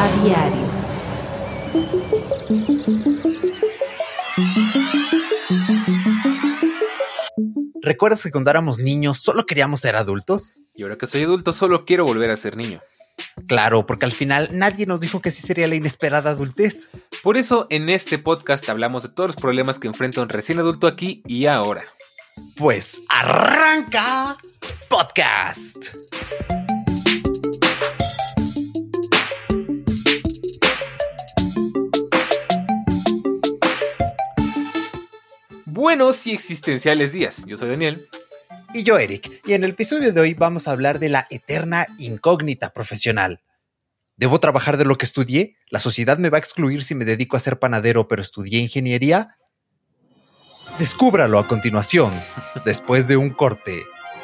diario. ¿Recuerdas que cuando éramos niños solo queríamos ser adultos? Y ahora que soy adulto solo quiero volver a ser niño. Claro, porque al final nadie nos dijo que sí sería la inesperada adultez. Por eso en este podcast hablamos de todos los problemas que enfrenta un recién adulto aquí y ahora. Pues arranca podcast. Buenos y existenciales días. Yo soy Daniel. Y yo, Eric. Y en el episodio de hoy vamos a hablar de la eterna incógnita profesional. ¿Debo trabajar de lo que estudié? ¿La sociedad me va a excluir si me dedico a ser panadero pero estudié ingeniería? Descúbralo a continuación, después de un corte.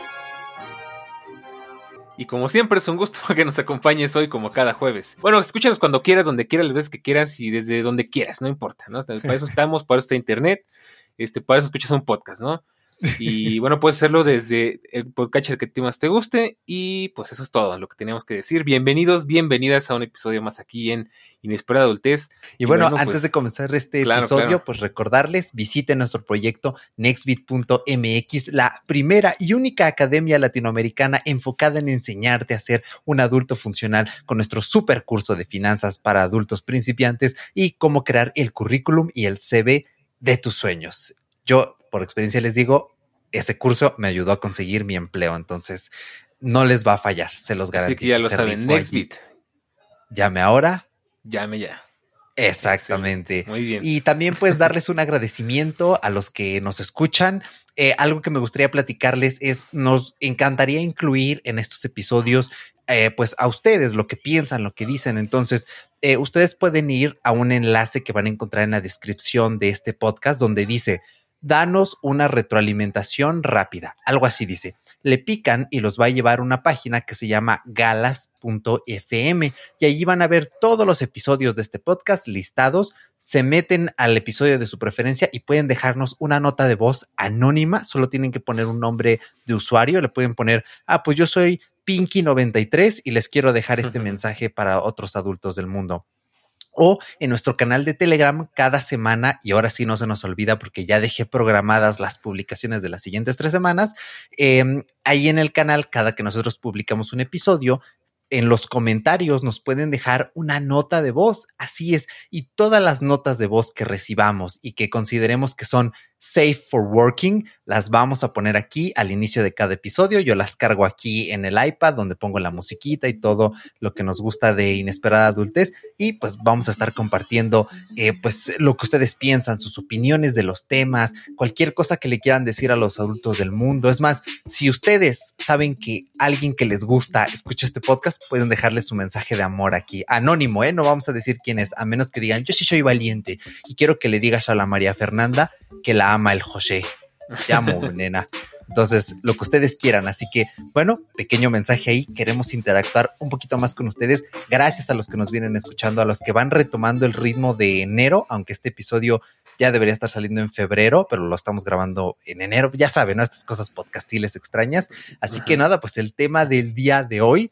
Y como siempre es un gusto que nos acompañes hoy como cada jueves. Bueno, escúchanos cuando quieras, donde quieras, las veces que quieras y desde donde quieras, no importa, ¿no? Para eso estamos, para eso está internet, para eso escuchas un podcast, ¿no? Y bueno, puedes hacerlo desde el podcatcher que más te guste. Y pues eso es todo lo que teníamos que decir. Bienvenidos, bienvenidas a un episodio más aquí en Inesperada Adultez. Y bueno, antes de comenzar este episodio, pues recordarles, visiten nuestro proyecto nextbit.mx, la primera y única academia latinoamericana enfocada en enseñarte a ser un adulto funcional con nuestro super curso de finanzas para adultos principiantes y cómo crear el currículum y el CV de tus sueños. Yo, por experiencia les digo, ese curso me ayudó a conseguir mi empleo, entonces no les va a fallar, se los garantizo. Así que ya lo saben, Nextbit. Llame ahora. Llame ya. Exactamente. Excelente. Muy bien. Y también pues darles un agradecimiento a los que nos escuchan. Algo que me gustaría platicarles es, nos encantaría incluir en estos episodios pues a ustedes, lo que piensan, lo que dicen. Entonces, ustedes pueden ir a un enlace que van a encontrar en la descripción de este podcast donde dice: danos una retroalimentación rápida. Algo así dice. Le pican y los va a llevar a una página que se llama galas.fm y allí van a ver todos los episodios de este podcast listados. Se meten al episodio de su preferencia y pueden dejarnos una nota de voz anónima. Solo tienen que poner un nombre de usuario. Le pueden poner, pues yo soy Pinky93 y les quiero dejar este mensaje para otros adultos del mundo. O en nuestro canal de Telegram cada semana, y ahora sí no se nos olvida porque ya dejé programadas las publicaciones de las siguientes 3 semanas. Ahí en el canal, cada que nosotros publicamos un episodio, en los comentarios nos pueden dejar una nota de voz. Así es. Y todas las notas de voz que recibamos y que consideremos que son safe for working, las vamos a poner aquí al inicio de cada episodio. Yo las cargo aquí en el iPad donde pongo la musiquita y todo lo que nos gusta de Inesperada Adultez. Y pues vamos a estar compartiendo pues lo que ustedes piensan, sus opiniones de los temas, cualquier cosa que le quieran decir a los adultos del mundo. Es más, si ustedes saben que alguien que les gusta escucha este podcast, pueden dejarle su mensaje de amor aquí. Anónimo, no vamos a decir quién es, a menos que digan, yo sí soy valiente y quiero que le digas a la María Fernanda que la ama el José. Te amo, nena. Entonces, lo que ustedes quieran. Así que, bueno, pequeño mensaje ahí. Queremos interactuar un poquito más con ustedes. Gracias a los que nos vienen escuchando, a los que van retomando el ritmo de enero, aunque este episodio ya debería estar saliendo en febrero, pero lo estamos grabando en enero. Ya saben, ¿no? Estas cosas podcastiles extrañas. Así que nada, pues el tema del día de hoy,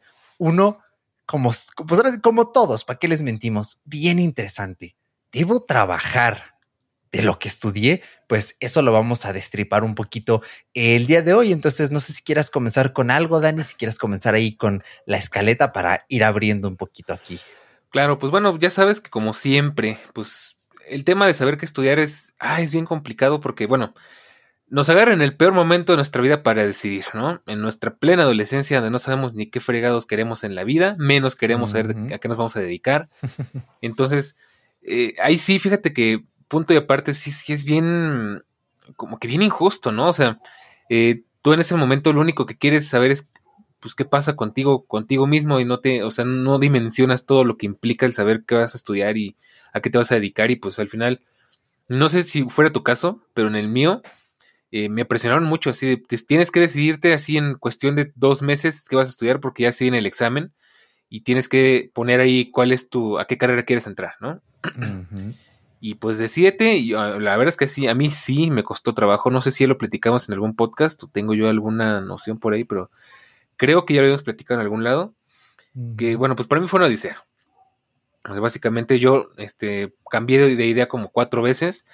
como todos, ¿para qué les mentimos? Bien interesante. ¿Debo trabajar de lo que estudié? Pues eso lo vamos a destripar un poquito el día de hoy. Entonces no sé si quieras comenzar con algo, Dani, si quieres comenzar ahí con la escaleta para ir abriendo un poquito aquí. Claro, pues bueno, ya sabes que como siempre, pues el tema de saber qué estudiar es bien complicado porque, bueno, nos agarra en el peor momento de nuestra vida para decidir, ¿no? En nuestra plena adolescencia, donde no sabemos ni qué fregados queremos en la vida, menos queremos saber a qué nos vamos a dedicar. Entonces, ahí sí, fíjate que punto y aparte sí es bien, como que bien injusto, ¿no? O sea, tú en ese momento lo único que quieres saber es, pues, qué pasa contigo mismo y no dimensionas todo lo que implica el saber qué vas a estudiar y a qué te vas a dedicar y pues al final, no sé si fuera tu caso, pero en el mío, me presionaron mucho así de, tienes que decidirte así en cuestión de 2 meses qué vas a estudiar porque ya se viene el examen y tienes que poner ahí a qué carrera quieres entrar, ¿no? Uh-huh. Y pues decídete, y la verdad es que sí, a mí sí me costó trabajo, no sé si ya lo platicamos en algún podcast o tengo yo alguna noción por ahí, pero creo que ya lo habíamos platicado en algún lado, uh-huh. Que bueno, pues para mí fue una odisea. O sea, básicamente yo cambié de idea como 4 veces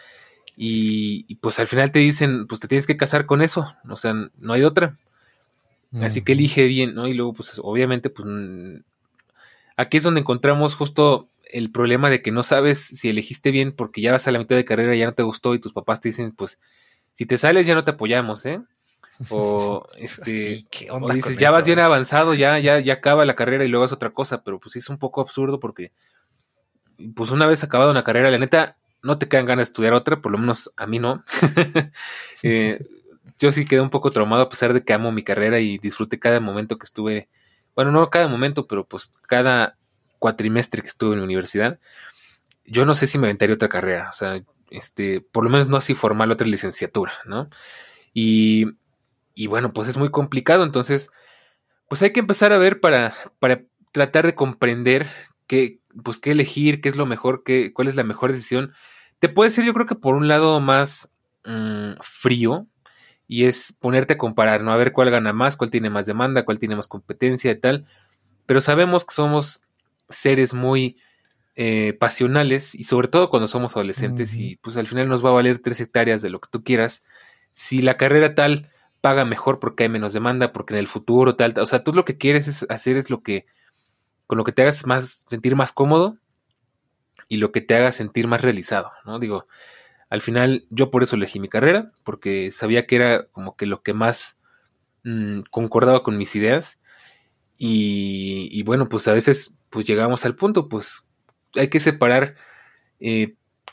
y pues al final te dicen, pues te tienes que casar con eso, o sea, no hay de otra. Así que Ujú. elige bien, ¿no? Y luego, pues obviamente, pues aquí es donde encontramos justo el problema de que no sabes si elegiste bien porque ya vas a la mitad de carrera y ya no te gustó y tus papás te dicen, pues, si te sales ya no te apoyamos, ¿eh? O Sí, ¿qué o onda dices, con ya vas eso? bien avanzado, ya acaba la carrera y luego es otra cosa, pero pues sí es un poco absurdo porque, pues una vez acabada una carrera, la neta, no te quedan ganas de estudiar otra, por lo menos a mí no. Eh, yo sí quedé un poco traumado a pesar de que amo mi carrera y disfruté cada momento que estuve, bueno, no cada momento, pero pues cada cuatrimestre que estuve en la universidad. Yo no sé si me aventaría otra carrera, o sea, por lo menos no así formal otra licenciatura, ¿no? Y, y bueno, pues es muy complicado, entonces, pues hay que empezar a ver para tratar de comprender pues qué elegir, qué es lo mejor, cuál es la mejor decisión. Te puede ser, yo creo que por un lado más frío, y es ponerte a comparar, ¿no? A ver cuál gana más, cuál tiene más demanda, cuál tiene más competencia y tal. Pero sabemos que somos seres muy pasionales y sobre todo cuando somos adolescentes Ujú. y pues al final nos va a valer 3 hectáreas de lo que tú quieras. Si la carrera tal paga mejor porque hay menos demanda, porque en el futuro tal, o sea, tú lo que quieres hacer es con lo que te hagas sentir más cómodo y lo que te haga sentir más realizado, ¿no? Digo, al final yo por eso elegí mi carrera, porque sabía que era como que lo que más concordaba con mis ideas y bueno, pues a veces pues llegamos al punto, pues hay que separar, eh,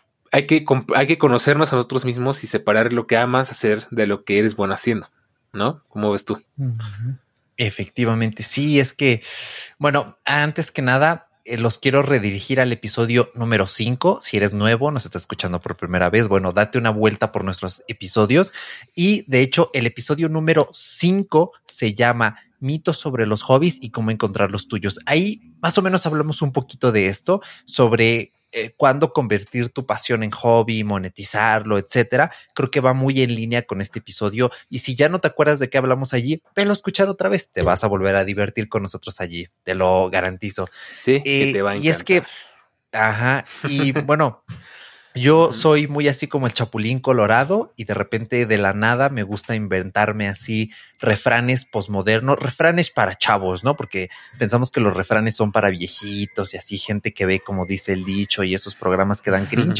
hay que conocernos a nosotros mismos y separar lo que amas hacer de lo que eres bueno haciendo, ¿no? ¿Cómo ves tú? Ujú. Efectivamente, sí, es que, bueno, antes que nada, los quiero redirigir al episodio número 5. Si eres nuevo, nos estás escuchando por primera vez, bueno, date una vuelta por nuestros episodios. Y de hecho, el episodio número 5 se llama Mitos sobre los hobbies y cómo encontrar los tuyos. Ahí más o menos hablamos un poquito de esto, sobre cuándo convertir tu pasión en hobby, monetizarlo, etcétera. Creo que va muy en línea con este episodio. Y si ya no te acuerdas de qué hablamos allí, velo a escuchar otra vez. Te vas a volver a divertir con nosotros allí, te lo garantizo. Sé que te va a Y es encantar. que, ajá, y bueno, yo Ujú. soy muy así como el Chapulín Colorado y de repente de la nada me gusta inventarme así refranes posmodernos, refranes para chavos, ¿no? Porque pensamos que los refranes son para viejitos y así gente que ve como dice el dicho y esos programas que dan cringe.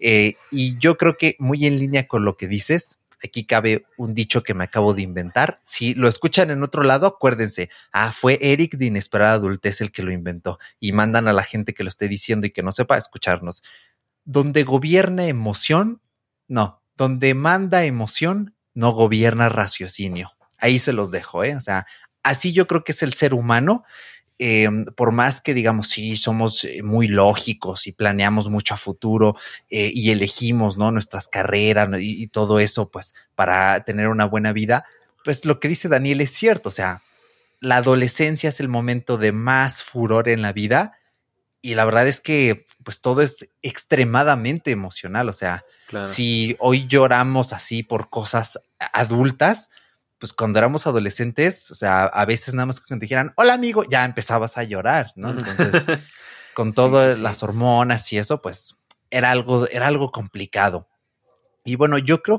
Y yo creo que muy en línea con lo que dices, aquí cabe un dicho que me acabo de inventar. Si lo escuchan en otro lado, acuérdense, fue Eric de Inesperada Adultez el que lo inventó y mandan a la gente que lo esté diciendo y que no sepa escucharnos. Donde gobierna emoción, no, donde manda emoción, no gobierna raciocinio. Ahí se los dejo, ¿eh? O sea, así yo creo que es el ser humano. Por más que digamos, sí, somos muy lógicos y planeamos mucho a futuro y elegimos, ¿no? Nuestras carreras y todo eso, pues, para tener una buena vida, pues lo que dice Daniel es cierto. O sea, la adolescencia es el momento de más furor en la vida y la verdad es que pues todo es extremadamente emocional. O sea, Claro. si hoy lloramos así por cosas adultas, pues cuando éramos adolescentes, o sea, a veces nada más que te dijeran, hola amigo, ya empezabas a llorar, ¿no? Entonces, con Sí, sí, todas sí. las hormonas y eso, pues era algo complicado. Y bueno,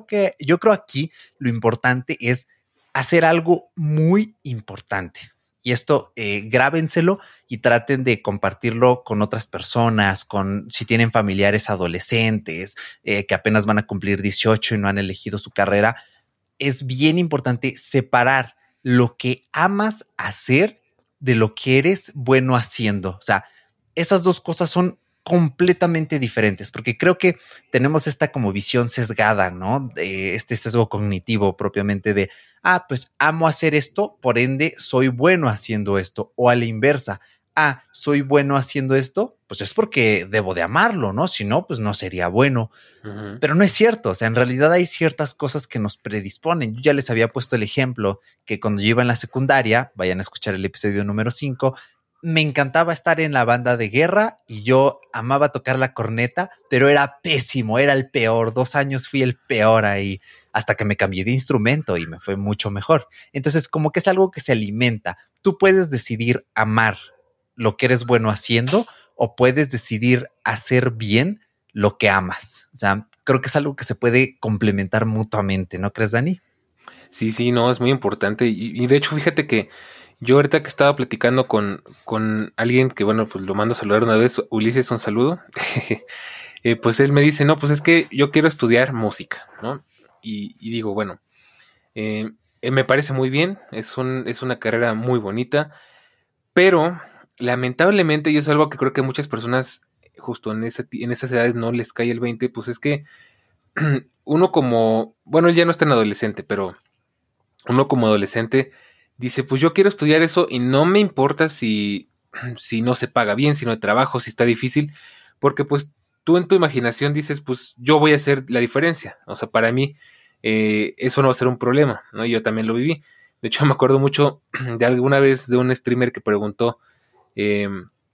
yo creo aquí lo importante es hacer algo muy importante. Y esto grábenselo y traten de compartirlo con otras personas, con si tienen familiares adolescentes que apenas van a cumplir 18 y no han elegido su carrera. Es bien importante separar lo que amas hacer de lo que eres bueno haciendo. O sea, esas dos cosas son completamente diferentes, porque creo que tenemos esta como visión sesgada, ¿no? De este sesgo cognitivo propiamente de, pues amo hacer esto, por ende soy bueno haciendo esto, o a la inversa, soy bueno haciendo esto, pues es porque debo de amarlo, ¿no? Si no, pues no sería bueno. Ujú. Pero no es cierto, o sea, en realidad hay ciertas cosas que nos predisponen. Yo ya les había puesto el ejemplo que cuando yo iba en la secundaria, vayan a escuchar el episodio número 5, me encantaba estar en la banda de guerra y yo amaba tocar la corneta, pero era pésimo, era el peor. 2 años fui el peor ahí hasta que me cambié de instrumento y me fue mucho mejor. Entonces, como que es algo que se alimenta. Tú puedes decidir amar lo que eres bueno haciendo o puedes decidir hacer bien lo que amas. O sea, creo que es algo que se puede complementar mutuamente, ¿no crees, Dani? Sí, no, es muy importante. Y de hecho, fíjate que yo ahorita que estaba platicando con alguien que, bueno, pues lo mando a saludar una vez, Ulises, un saludo. Pues él me dice, no, pues es que yo quiero estudiar música, ¿no? Y digo, bueno, me parece muy bien, es una carrera muy bonita, pero lamentablemente, y es algo que creo que a muchas personas justo en esas edades no les cae el 20, pues es que uno como, bueno, él ya no es tan adolescente, pero uno como adolescente dice, pues yo quiero estudiar eso y no me importa si no se paga bien, si no hay trabajo, si está difícil, porque pues tú en tu imaginación dices, pues yo voy a hacer la diferencia. O sea, para mí eso no va a ser un problema, ¿no? Yo también lo viví. De hecho, me acuerdo mucho de alguna vez de un streamer que preguntó, eh,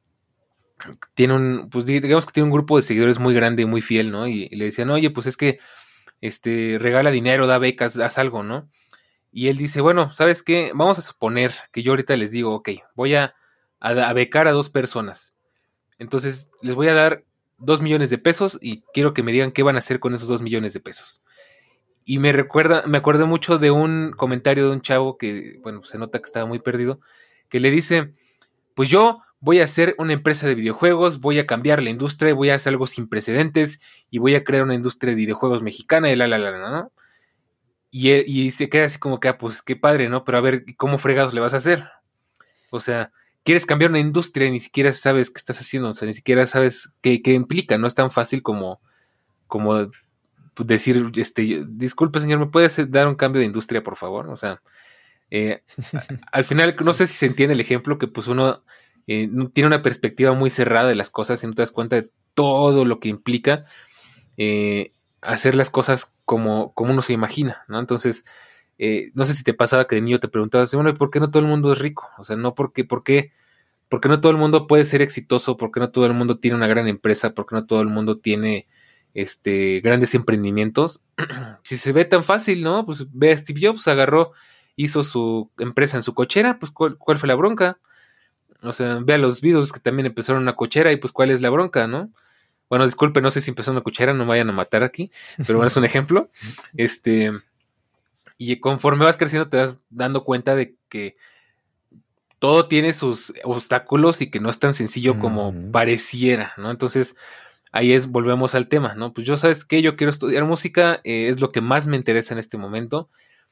pues digamos que tiene un grupo de seguidores muy grande y muy fiel, ¿no? Y le decían, oye, pues es que regala dinero, da becas, haz algo, ¿no? Y él dice, bueno, ¿sabes qué? Vamos a suponer que yo ahorita les digo, ok, voy a becar a 2 personas. Entonces, les voy a dar 2 millones de pesos y quiero que me digan qué van a hacer con esos 2 millones de pesos. Y me acuerdo mucho de un comentario de un chavo que, bueno, se nota que estaba muy perdido, que le dice, pues yo voy a hacer una empresa de videojuegos, voy a cambiar la industria, voy a hacer algo sin precedentes y voy a crear una industria de videojuegos mexicana y ¿no? Y se queda así como que, pues qué padre, ¿no? Pero a ver, ¿cómo fregados le vas a hacer? O sea, quieres cambiar una industria y ni siquiera sabes qué estás haciendo, o sea, ni siquiera sabes qué implica, no es tan fácil como decir, disculpe señor, ¿me puede dar un cambio de industria, por favor? O sea, eh, al final, no sé si se entiende el ejemplo, que pues uno tiene una perspectiva muy cerrada de las cosas y no te das cuenta de todo lo que implica hacer las cosas como uno se imagina, ¿no? Entonces, no sé si te pasaba que de niño te preguntabas, bueno, ¿y por qué no todo el mundo es rico? O sea, no porque no todo el mundo puede ser exitoso, porque no todo el mundo tiene una gran empresa, porque no todo el mundo tiene grandes emprendimientos. Si se ve tan fácil, ¿no? Pues ve a Steve Jobs, hizo su empresa en su cochera, pues ¿cuál fue la bronca? O sea, ve a los Beatles que también empezaron una cochera y pues ¿cuál es la bronca, no? Bueno, disculpe, no sé si empezó una cochera, no me vayan a matar aquí, pero bueno, es un ejemplo. Y conforme vas creciendo te vas dando cuenta de que todo tiene sus obstáculos y que no es tan sencillo como pareciera, ¿no? Entonces, volvemos al tema, ¿no? Pues yo, ¿sabes qué? Yo quiero estudiar música, es lo que más me interesa en este momento,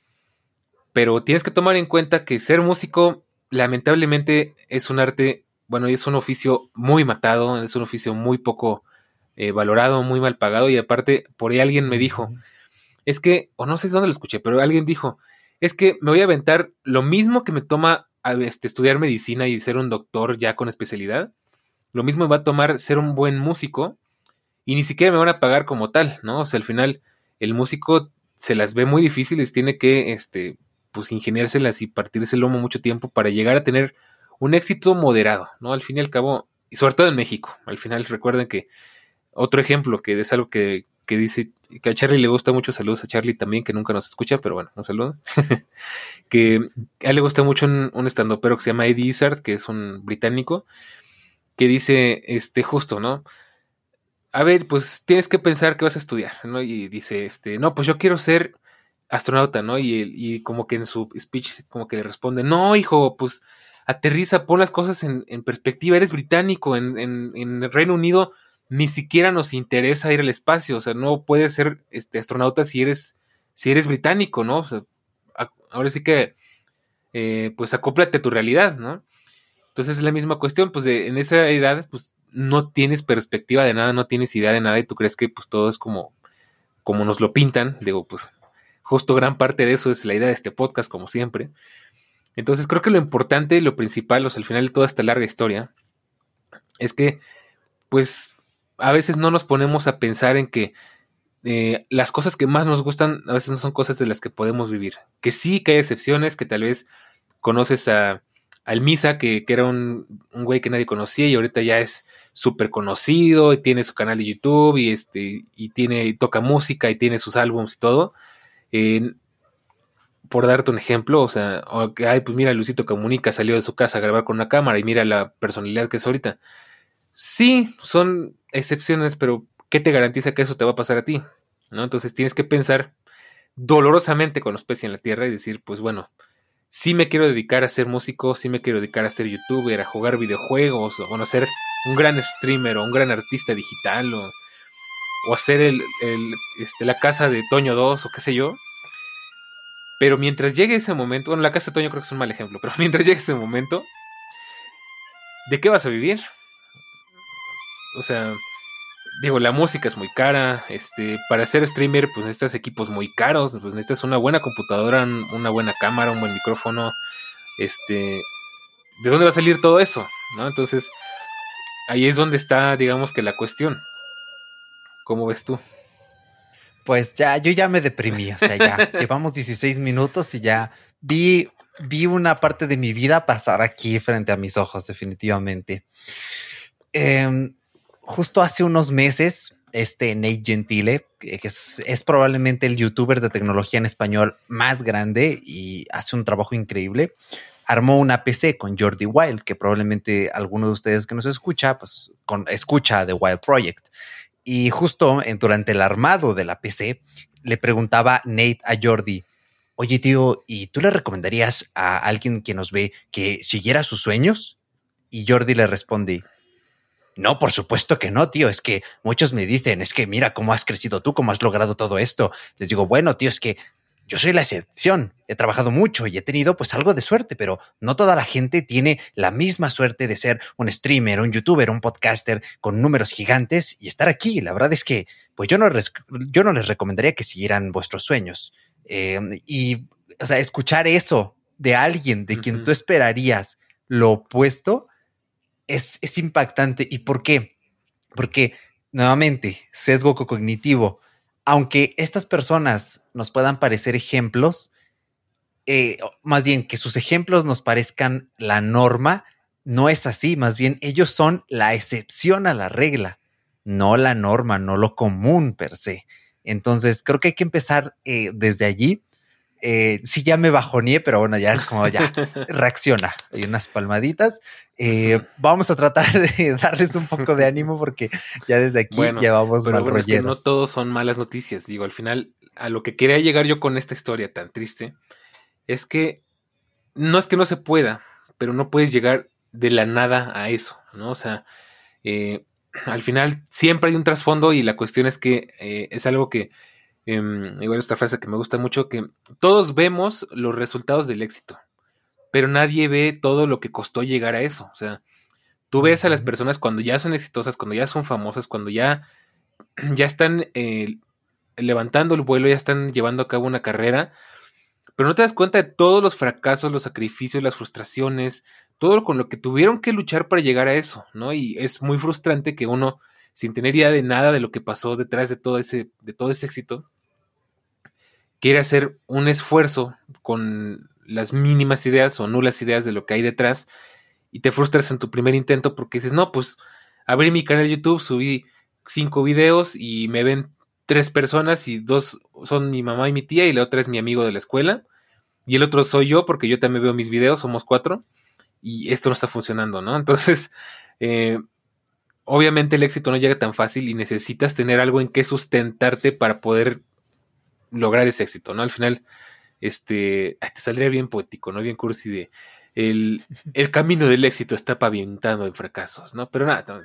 pero tienes que tomar en cuenta que ser músico, lamentablemente, es un arte, bueno, es un oficio muy matado, es un oficio muy poco valorado, muy mal pagado, y aparte, por ahí alguien me dijo, es que, o no sé dónde lo escuché, pero alguien dijo, es que me voy a aventar lo mismo que me toma estudiar medicina y ser un doctor ya con especialidad, lo mismo me va a tomar ser un buen músico y ni siquiera me van a pagar como tal, ¿no? O sea, al final el músico se las ve muy difíciles, tiene que, pues ingeniárselas y partirse el lomo mucho tiempo para llegar a tener un éxito moderado, ¿no? Al fin y al cabo, y sobre todo en México, al final recuerden que otro ejemplo que es algo que dice que a Charlie le gusta mucho, saludos a Charlie también, que nunca nos escucha, pero bueno, un saludo. Que a él le gusta mucho un estandopero que se llama Eddie Izzard, que es un británico, que dice, justo, ¿no? A ver, pues tienes que pensar que vas a estudiar, ¿no? Y dice, no, pues yo quiero ser astronauta, ¿no? Y como que en su speech, como que le responde, no, hijo, pues aterriza, pon las cosas en perspectiva, eres británico, en el Reino Unido ni siquiera nos interesa ir al espacio, o sea, no puedes ser astronauta si eres británico, ¿no? O sea, ahora sí que, pues acóplate a tu realidad, ¿no? Entonces es la misma cuestión, pues en esa edad, pues no tienes perspectiva de nada, no tienes idea de nada y tú crees que pues todo es como nos lo pintan. Digo, pues justo gran parte de eso es la idea de este podcast, como siempre. Entonces creo que lo importante, lo principal, o sea, al final de toda esta larga historia, es que pues a veces no nos ponemos a pensar en que las cosas que más nos gustan a veces no son cosas de las que podemos vivir. Que sí, que hay excepciones, que tal vez conoces al Misa, que era un güey que nadie conocía y ahorita ya es súper conocido y tiene su canal de YouTube y toca música y tiene sus álbumes y todo. Por darte un ejemplo, o sea, ay, pues mira, Luisito Comunica salió de su casa a grabar con una cámara y mira la personalidad que es ahorita. Sí, son excepciones, pero ¿qué te garantiza que eso te va a pasar a ti? ¿No? Entonces tienes que pensar dolorosamente con los pies en la tierra y decir, pues bueno, sí me quiero dedicar a ser músico, sí me quiero dedicar a ser youtuber, a jugar videojuegos, o bueno, a ser un gran streamer o un gran artista digital, o hacer la casa de Toño 2 o qué sé yo. Pero mientras llegue ese momento, bueno, la casa de Toño creo que es un mal ejemplo, pero mientras llegue ese momento, ¿de qué vas a vivir? O sea, digo, la música es muy cara, para ser streamer pues necesitas equipos muy caros, pues necesitas una buena computadora, una buena cámara, un buen micrófono, ¿de dónde va a salir todo eso? ¿No? Entonces, ahí es donde está, digamos que la cuestión. ¿Cómo ves tú? Pues ya, yo ya me deprimí, o sea, ya llevamos 16 minutos y ya vi una parte de mi vida pasar aquí frente a mis ojos, definitivamente. Justo hace unos meses, Nate Gentile, que es probablemente el youtuber de tecnología en español más grande y hace un trabajo increíble, armó una PC con Jordi Wild, que probablemente alguno de ustedes que nos escucha, pues escucha The Wild Project. Y justo durante el armado de la PC, le preguntaba Nate a Jordi, oye tío, ¿y tú le recomendarías a alguien que nos ve que siguiera sus sueños? Y Jordi le responde, no, por supuesto que no, tío. Es que muchos me dicen, es que mira cómo has crecido tú, cómo has logrado todo esto. Les digo, bueno, tío, es que yo soy la excepción. He trabajado mucho y he tenido pues algo de suerte, pero no toda la gente tiene la misma suerte de ser un streamer, un youtuber, un podcaster con números gigantes y estar aquí. La verdad es que pues yo no les recomendaría que siguieran vuestros sueños. O sea, escuchar eso de alguien de quien tú esperarías lo opuesto es impactante. ¿Y por qué? Porque, nuevamente, sesgo cognitivo. Aunque estas personas nos puedan parecer ejemplos, más bien que sus ejemplos nos parezcan la norma, no es así. Más bien, ellos son la excepción a la regla, no la norma, no lo común per se. Entonces, creo que hay que empezar desde allí. Sí, ya me bajoneé, pero bueno, ya es como ya reacciona. Hay unas palmaditas. Vamos a tratar de darles un poco de ánimo porque ya desde aquí bueno, llevamos pero mal bueno, es que no rolleros. todos son malas noticias. Digo, al final, a lo que quería llegar yo con esta historia tan triste es que no se pueda, pero no puedes llegar de la nada a eso, ¿no? O sea, al final siempre hay un trasfondo y la cuestión es que es algo que, igual esta frase que me gusta mucho, que todos vemos los resultados del éxito, pero nadie ve todo lo que costó llegar a eso. O sea, tú ves a las personas cuando ya son exitosas, cuando ya son famosas, cuando ya están levantando el vuelo, ya están llevando a cabo una carrera, pero no te das cuenta de todos los fracasos, los sacrificios, las frustraciones, todo con lo que tuvieron que luchar para llegar a eso, ¿no? Y es muy frustrante que uno, sin tener idea de nada de lo que pasó detrás de todo ese éxito, quiere hacer un esfuerzo con las mínimas ideas o nulas ideas de lo que hay detrás y te frustras en tu primer intento porque dices, no, pues abrí mi canal de YouTube, subí 5 videos y me ven 3 personas y 2 son mi mamá y mi tía y la otra es mi amigo de la escuela y el otro soy yo porque yo también veo mis videos, somos 4 y esto no está funcionando, ¿no? Entonces, obviamente el éxito no llega tan fácil y necesitas tener algo en que sustentarte para poder lograr ese éxito, ¿no? Al final, te saldría bien poético, ¿no? Bien cursi de el camino del éxito está pavimentado en fracasos, ¿no? Pero nada,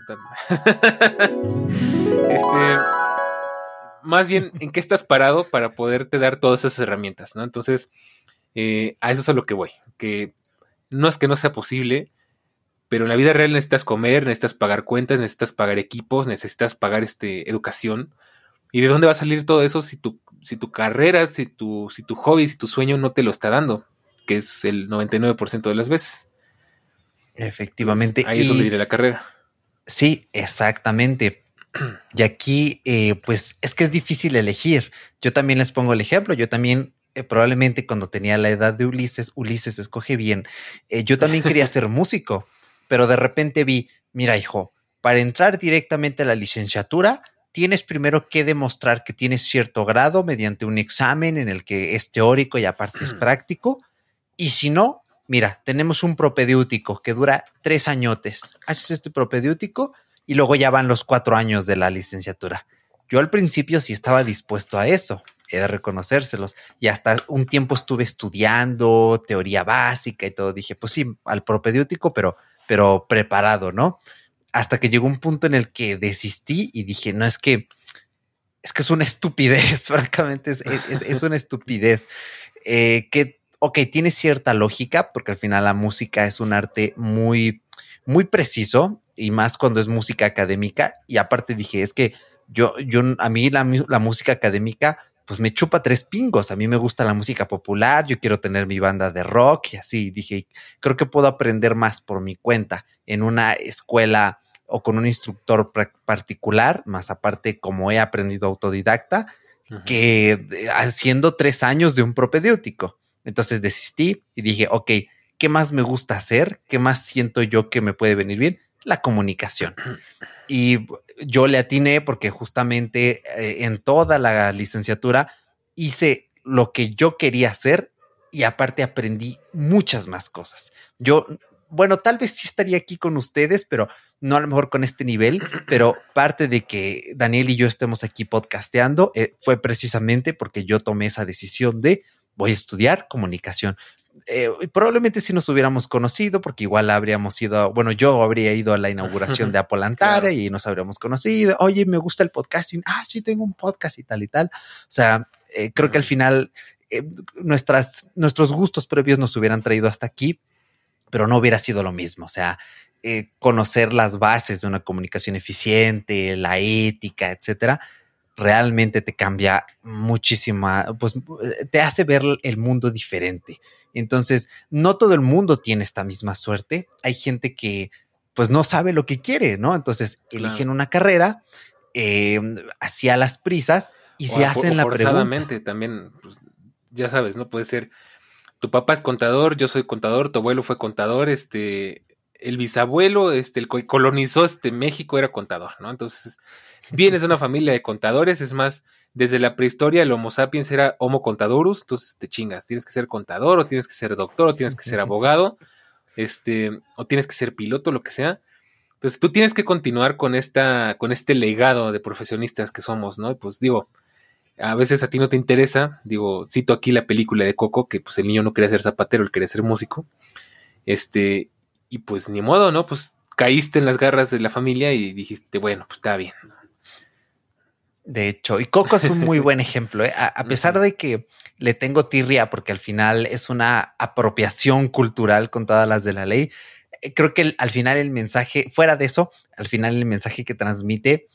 más bien, ¿en qué estás parado para poderte dar todas esas herramientas, ¿no? Entonces, a eso es a lo que voy, que no es que no sea posible, pero en la vida real necesitas comer, necesitas pagar cuentas, necesitas pagar equipos, necesitas pagar educación. ¿Y de dónde va a salir todo eso si tu carrera, si tu hobby, si tu sueño no te lo está dando? Que es el 99% de las veces. Efectivamente. Entonces, ahí es donde viene la carrera. Sí, exactamente. Y aquí, pues es que es difícil elegir. Yo también les pongo el ejemplo. Yo también, probablemente cuando tenía la edad de Ulises escoge bien. Yo también quería ser músico, pero de repente vi, mira, hijo, para entrar directamente a la licenciatura, tienes primero que demostrar que tienes cierto grado mediante un examen en el que es teórico y aparte es práctico. Y si no, mira, tenemos un propedéutico que dura 3 añotes. Haces este propedéutico y luego ya van los 4 años de la licenciatura. Yo al principio sí estaba dispuesto a eso, he de reconocérselos, y hasta un tiempo estuve estudiando teoría básica y todo. Dije, pues sí, al propedéutico, pero preparado, ¿no? Hasta que llegó un punto en el que desistí y dije, no, es que es una estupidez, francamente, es una estupidez. Ok, tiene cierta lógica, porque al final la música es un arte muy, muy preciso, y más cuando es música académica. Y aparte dije, es que a mí la música académica, pues me chupa 3 pingos. A mí me gusta la música popular, yo quiero tener mi banda de rock y así. Dije, creo que puedo aprender más por mi cuenta en una escuela o con un instructor particular, más aparte como he aprendido autodidacta, que haciendo 3 años de un propedéutico. Entonces desistí y dije, ok, ¿qué más me gusta hacer? ¿Qué más siento yo que me puede venir bien? La comunicación. Y yo le atiné porque justamente en toda la licenciatura hice lo que yo quería hacer, y aparte aprendí muchas más cosas. Bueno, tal vez sí estaría aquí con ustedes, pero no a lo mejor con este nivel, pero parte de que Daniel y yo estemos aquí podcasteando fue precisamente porque yo tomé esa decisión de voy a estudiar comunicación. Probablemente si nos hubiéramos conocido, porque igual habríamos ido, bueno, yo habría ido a la inauguración de Apple Antara, claro, y nos habríamos conocido. Oye, me gusta el podcasting. Ah, sí, tengo un podcast y tal y tal. O sea, creo que al final nuestros gustos previos nos hubieran traído hasta aquí, pero no hubiera sido lo mismo. O sea, conocer las bases de una comunicación eficiente, la ética, etcétera, realmente te cambia muchísimo, pues te hace ver el mundo diferente. Entonces, no todo el mundo tiene esta misma suerte. Hay gente que pues no sabe lo que quiere, ¿no? Entonces eligen una carrera así a las prisas y se hacen la forzadamente pregunta. también, pues, ya sabes, ¿no? Puede ser, tu papá es contador, yo soy contador, tu abuelo fue contador, el bisabuelo, el que colonizó México era contador, ¿no? Entonces, vienes de una familia de contadores, es más, desde la prehistoria el Homo sapiens era Homo contadorus, entonces te chingas, tienes que ser contador, o tienes que ser doctor, o tienes que ser abogado, o tienes que ser piloto, lo que sea. Entonces, tú tienes que continuar con este legado de profesionistas que somos, ¿no? Pues digo, a veces a ti no te interesa, digo, cito aquí la película de Coco, que pues el niño no quería ser zapatero, él quería ser músico, y pues ni modo, ¿no? Pues caíste en las garras de la familia y dijiste, bueno, pues está bien. De hecho, y Coco es un muy buen ejemplo, ¿eh? A pesar de que le tengo tirria porque al final es una apropiación cultural con todas las de la ley, creo que al final el mensaje, fuera de eso, al final el mensaje que transmite,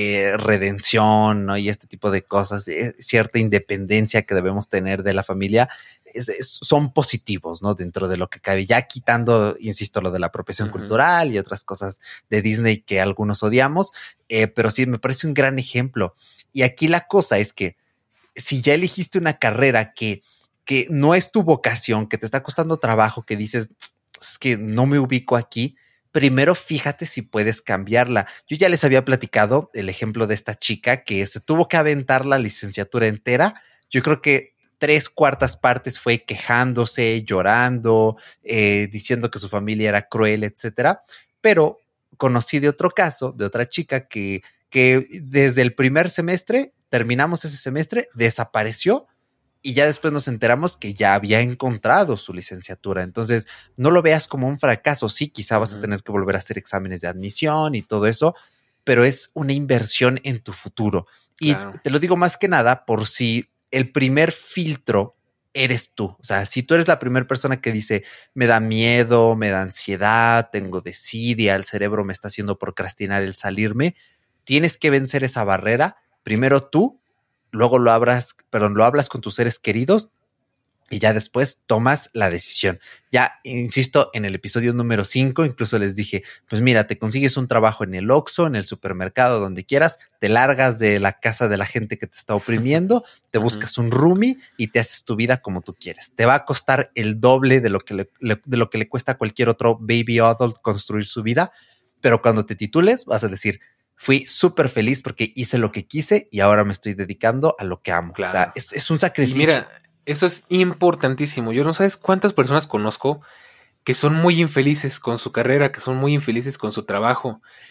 redención, ¿no? Y este tipo de cosas, cierta independencia que debemos tener de la familia, son positivos, ¿no? Dentro de lo que cabe, ya quitando, insisto, lo de la apropiación cultural y otras cosas de Disney que algunos odiamos, pero sí, me parece un gran ejemplo. Y aquí la cosa es que si ya elegiste una carrera que no es tu vocación, que te está costando trabajo, que dices, es que no me ubico aquí, primero fíjate si puedes cambiarla. Yo ya les había platicado el ejemplo de esta chica que se tuvo que aventar la licenciatura entera. Yo creo que 3/4 partes fue quejándose, llorando, diciendo que su familia era cruel, etcétera. Pero conocí de otro caso, de otra chica que desde el primer semestre, terminamos ese semestre, desapareció, y ya después nos enteramos que ya había encontrado su licenciatura. Entonces, no lo veas como un fracaso. Sí, quizá vas a tener que volver a hacer exámenes de admisión y todo eso, pero es una inversión en tu futuro. Claro. Y te lo digo más que nada por si el primer filtro eres tú. O sea, si tú eres la primera persona que dice, me da miedo, me da ansiedad, tengo desidia, el cerebro me está haciendo procrastinar el salirme, tienes que vencer esa barrera. Primero tú, luego lo hablas con tus seres queridos y ya después tomas la decisión. Ya, insisto, en el episodio número 5 incluso les dije, pues mira, te consigues un trabajo en el Oxxo, en el supermercado, donde quieras, te largas de la casa de la gente que te está oprimiendo, te buscas un roomie y te haces tu vida como tú quieres. Te va a costar el doble de lo que le cuesta a cualquier otro baby adult construir su vida, pero cuando te titules vas a decir, fui súper feliz porque hice lo que quise y ahora me estoy dedicando a lo que amo. Claro. O sea, es un sacrificio. Y mira, eso es importantísimo. Yo no sabes cuántas personas conozco que son muy infelices con su carrera, que son muy infelices con su trabajo.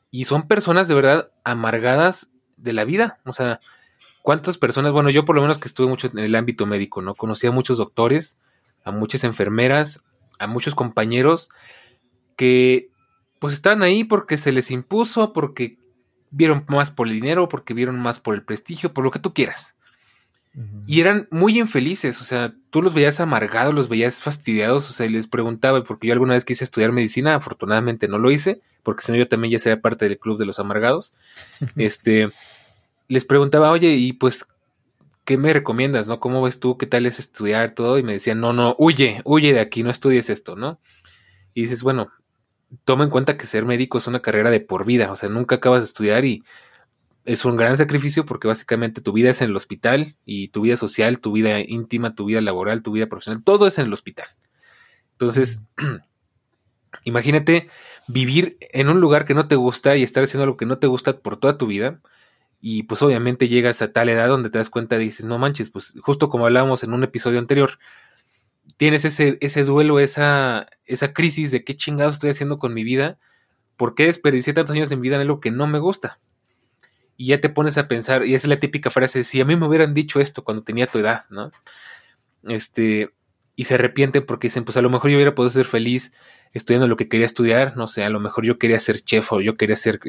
Y son personas de verdad amargadas de la vida. O sea, ¿cuántas personas? Bueno, yo por lo menos que estuve mucho en el ámbito médico, ¿no? Conocí a muchos doctores, a muchas enfermeras, a muchos compañeros que pues están ahí porque se les impuso, porque vieron más por el dinero, porque vieron más por el prestigio, por lo que tú quieras. Y eran muy infelices, o sea, tú los veías amargados, los veías fastidiados, o sea, y les preguntaba, porque yo alguna vez quise estudiar medicina, afortunadamente no lo hice, porque si no yo también ya sería parte del club de los amargados. Les preguntaba, oye, y pues, ¿qué me recomiendas, no? ¿Cómo ves tú? ¿Qué tal es estudiar todo? Y me decían, no, no, huye de aquí, no estudies esto, ¿no? Y dices, bueno, toma en cuenta que ser médico es una carrera de por vida, o sea, nunca acabas de estudiar y es un gran sacrificio porque básicamente tu vida es en el hospital y tu vida social, tu vida íntima, tu vida laboral, tu vida profesional, todo es en el hospital. Entonces, imagínate vivir en un lugar que no te gusta y estar haciendo algo que no te gusta por toda tu vida. Y pues obviamente llegas a tal edad donde te das cuenta y dices, no manches, pues justo como hablábamos en un episodio anterior, tienes ese duelo, esa crisis de qué chingados estoy haciendo con mi vida, por qué desperdicié tantos años en vida en algo que no me gusta. Y ya te pones a pensar, y esa es la típica frase, si a mí me hubieran dicho esto cuando tenía tu edad, ¿no? Y se arrepienten porque dicen, pues a lo mejor yo hubiera podido ser feliz estudiando lo que quería estudiar, no sé, a lo mejor yo quería ser chef o yo quería ser,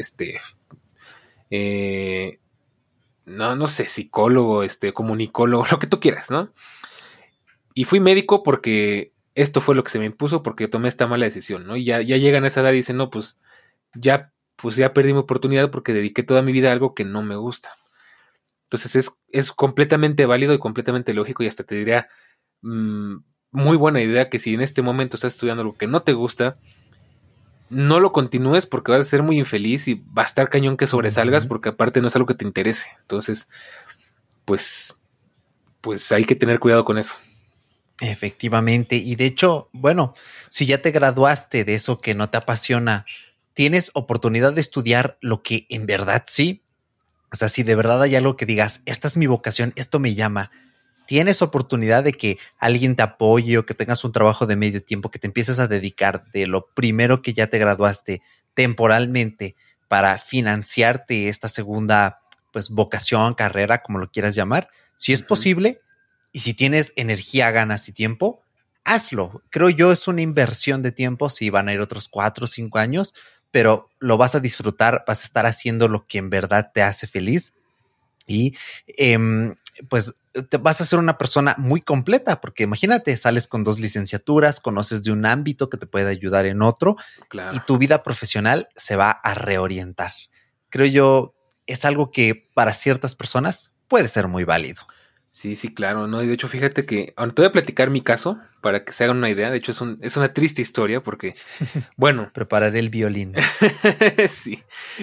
no sé, psicólogo, comunicólogo, lo que tú quieras, ¿no? Y fui médico porque esto fue lo que se me impuso porque tomé esta mala decisión, ¿no? Y ya llegan a esa edad y dicen, no, pues ya perdí mi oportunidad porque dediqué toda mi vida a algo que no me gusta. Entonces es completamente válido y completamente lógico y hasta te diría muy buena idea que si en este momento estás estudiando algo que no te gusta, no lo continúes porque vas a ser muy infeliz y va a estar cañón que sobresalgas porque aparte no es algo que te interese. Entonces, pues hay que tener cuidado con eso. Efectivamente. Y de hecho, bueno, si ya te graduaste de eso que no te apasiona, tienes oportunidad de estudiar lo que en verdad sí. O sea, si de verdad hay algo que digas, esta es mi vocación, esto me llama, tienes oportunidad de que alguien te apoye o que tengas un trabajo de medio tiempo, que te empieces a dedicar de lo primero que ya te graduaste temporalmente para financiarte esta segunda, pues, vocación, carrera, como lo quieras llamar. Si es posible y si tienes energía, ganas y tiempo, hazlo. Creo yo es una inversión de tiempo. Si van a ir otros 4 o 5 años, pero lo vas a disfrutar, vas a estar haciendo lo que en verdad te hace feliz y pues te vas a ser una persona muy completa, porque imagínate, sales con 2 licenciaturas, conoces de un ámbito que te puede ayudar en otro Claro. y tu vida profesional se va a reorientar. Creo yo, es algo que para ciertas personas puede ser muy válido. Sí, sí, claro, ¿no? Y de hecho, fíjate que, ahora te voy a platicar mi caso para que se hagan una idea. De hecho, es una triste historia porque, bueno, Prepararé el violín. sí,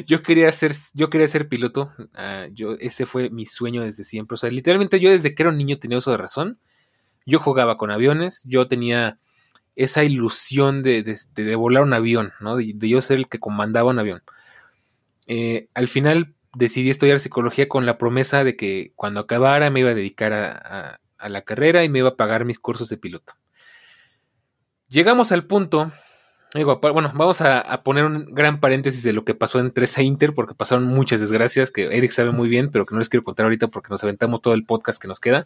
yo quería ser piloto. Ese fue mi sueño desde siempre. O sea, literalmente yo desde que era un niño tenía uso de razón. Yo jugaba con aviones, yo tenía esa ilusión de volar un avión, ¿no? De yo ser el que comandaba un avión. Al final decidí estudiar psicología con la promesa de que cuando acabara me iba a dedicar a la carrera y me iba a pagar mis cursos de piloto. Llegamos al punto, bueno, vamos a poner un gran paréntesis de lo que pasó en 3 Inter, porque pasaron muchas desgracias que Eric sabe muy bien, pero que no les quiero contar ahorita porque nos aventamos todo el podcast que nos queda.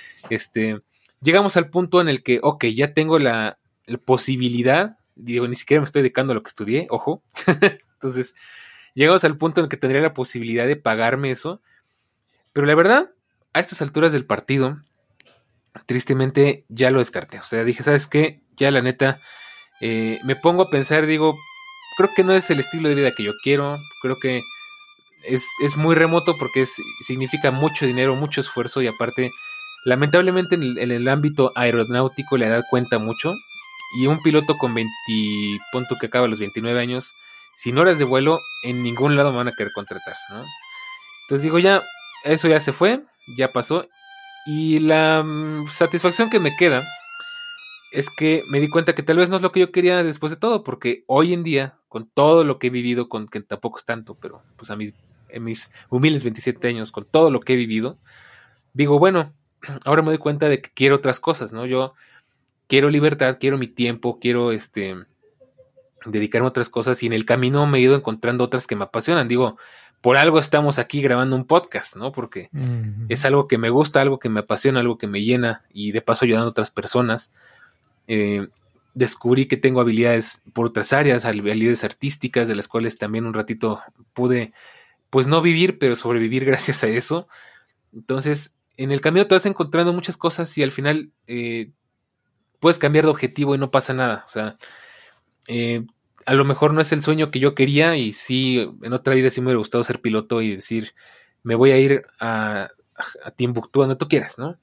Llegamos al punto en el que, ok, ya tengo la posibilidad, digo, ni siquiera me estoy dedicando a lo que estudié, ojo. Entonces, llegamos al punto en el que tendría la posibilidad de pagarme eso, pero la verdad, a estas alturas del partido, tristemente ya lo descarté. O sea, dije, ¿sabes qué? Ya la neta, me pongo a pensar, digo, creo que no es el estilo de vida que yo quiero, creo que es muy remoto porque significa mucho dinero, mucho esfuerzo y aparte, lamentablemente en el ámbito aeronáutico la edad cuenta mucho y un piloto con 20, punto que acaba a los 29 años, sin horas de vuelo, en ningún lado me van a querer contratar, ¿no? Entonces digo, ya, eso ya se fue, ya pasó y la satisfacción que me queda es que me di cuenta que tal vez no es lo que yo quería después de todo, porque hoy en día, con todo lo que he vivido, con que tampoco es tanto, pero pues en mis humildes 27 años, con todo lo que he vivido, digo, bueno, ahora me doy cuenta de que quiero otras cosas, ¿no? Yo quiero libertad, quiero mi tiempo, quiero dedicarme a otras cosas y en el camino me he ido encontrando otras que me apasionan. Digo, por algo estamos aquí grabando un podcast, ¿no? Porque es algo que me gusta, algo que me apasiona, algo que me llena y de paso ayudando a otras personas. Descubrí que tengo habilidades por otras áreas, habilidades artísticas, de las cuales también un ratito pude, pues no vivir, pero sobrevivir gracias a eso. Entonces, en el camino te vas encontrando muchas cosas y al final puedes cambiar de objetivo y no pasa nada. O sea, a lo mejor no es el sueño que yo quería y sí, en otra vida sí me hubiera gustado ser piloto y decir, me voy a ir a Timbuktu, donde tú quieras, ¿no?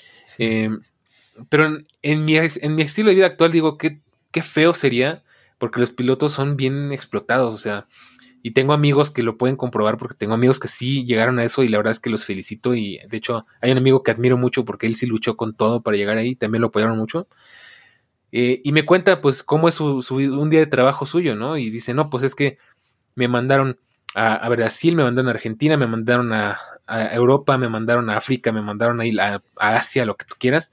Pero en mi estilo de vida actual digo, qué feo sería, porque los pilotos son bien explotados, o sea, y tengo amigos que lo pueden comprobar porque tengo amigos que sí llegaron a eso y la verdad es que los felicito y de hecho hay un amigo que admiro mucho porque él sí luchó con todo para llegar ahí, también lo apoyaron mucho. Y me cuenta pues cómo es un día de trabajo suyo, ¿no? Y dice, no, pues es que me mandaron a Brasil, me mandaron a Argentina, me mandaron a Europa, me mandaron a África, me mandaron a Asia, lo que tú quieras.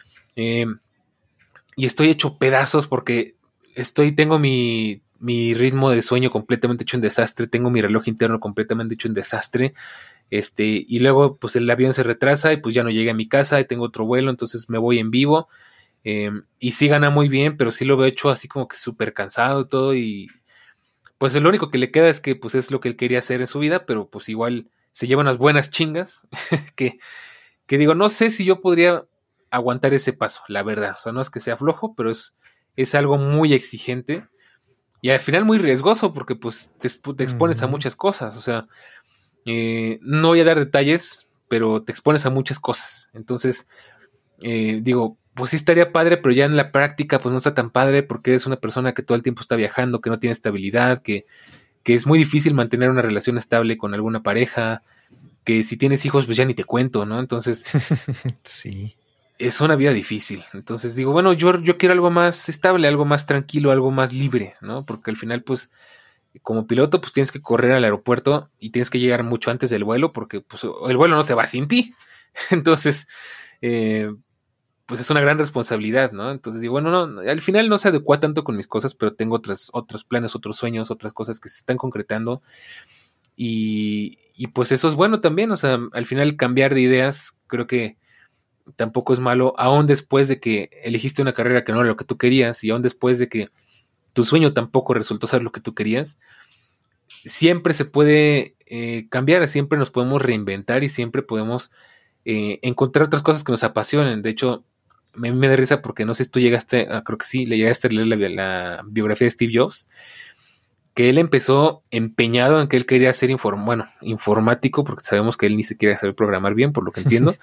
Y estoy hecho pedazos porque tengo mi ritmo de sueño completamente hecho un desastre, tengo mi reloj interno completamente hecho un desastre. Y luego pues el avión se retrasa y pues ya no llegué a mi casa y tengo otro vuelo, entonces me voy en vivo. Y sí gana muy bien, pero sí lo veo hecho así como que súper cansado y todo. Y pues lo único que le queda es que pues es lo que él quería hacer en su vida, pero pues igual se lleva unas buenas chingas que, que digo, no sé si yo podría aguantar ese paso, la verdad. O sea, no es que sea flojo, pero es algo muy exigente y al final muy riesgoso porque pues te expones a muchas cosas. O sea, no voy a dar detalles, pero te expones a muchas cosas. Entonces, digo, pues sí estaría padre, pero ya en la práctica pues no está tan padre porque eres una persona que todo el tiempo está viajando, que no tiene estabilidad, que es muy difícil mantener una relación estable con alguna pareja, que si tienes hijos pues ya ni te cuento, ¿no? Entonces sí, es una vida difícil. Entonces digo, bueno, yo quiero algo más estable, algo más tranquilo, algo más libre, ¿no? Porque al final pues como piloto pues tienes que correr al aeropuerto y tienes que llegar mucho antes del vuelo porque pues el vuelo no se va sin ti. Entonces, pues es una gran responsabilidad, ¿no? Entonces digo, bueno, no, al final no se adecua tanto con mis cosas, pero tengo otros planes, otros sueños, otras cosas que se están concretando y pues eso es bueno también, o sea, al final cambiar de ideas creo que tampoco es malo, aún después de que elegiste una carrera que no era lo que tú querías y aún después de que tu sueño tampoco resultó ser lo que tú querías, siempre se puede cambiar, siempre nos podemos reinventar y siempre podemos encontrar otras cosas que nos apasionen. De hecho, me da risa porque no sé si tú llegaste, creo que sí, le llegaste a leer la biografía de Steve Jobs, que él empezó empeñado en que él quería ser informático, porque sabemos que él ni siquiera sabe programar bien, por lo que entiendo.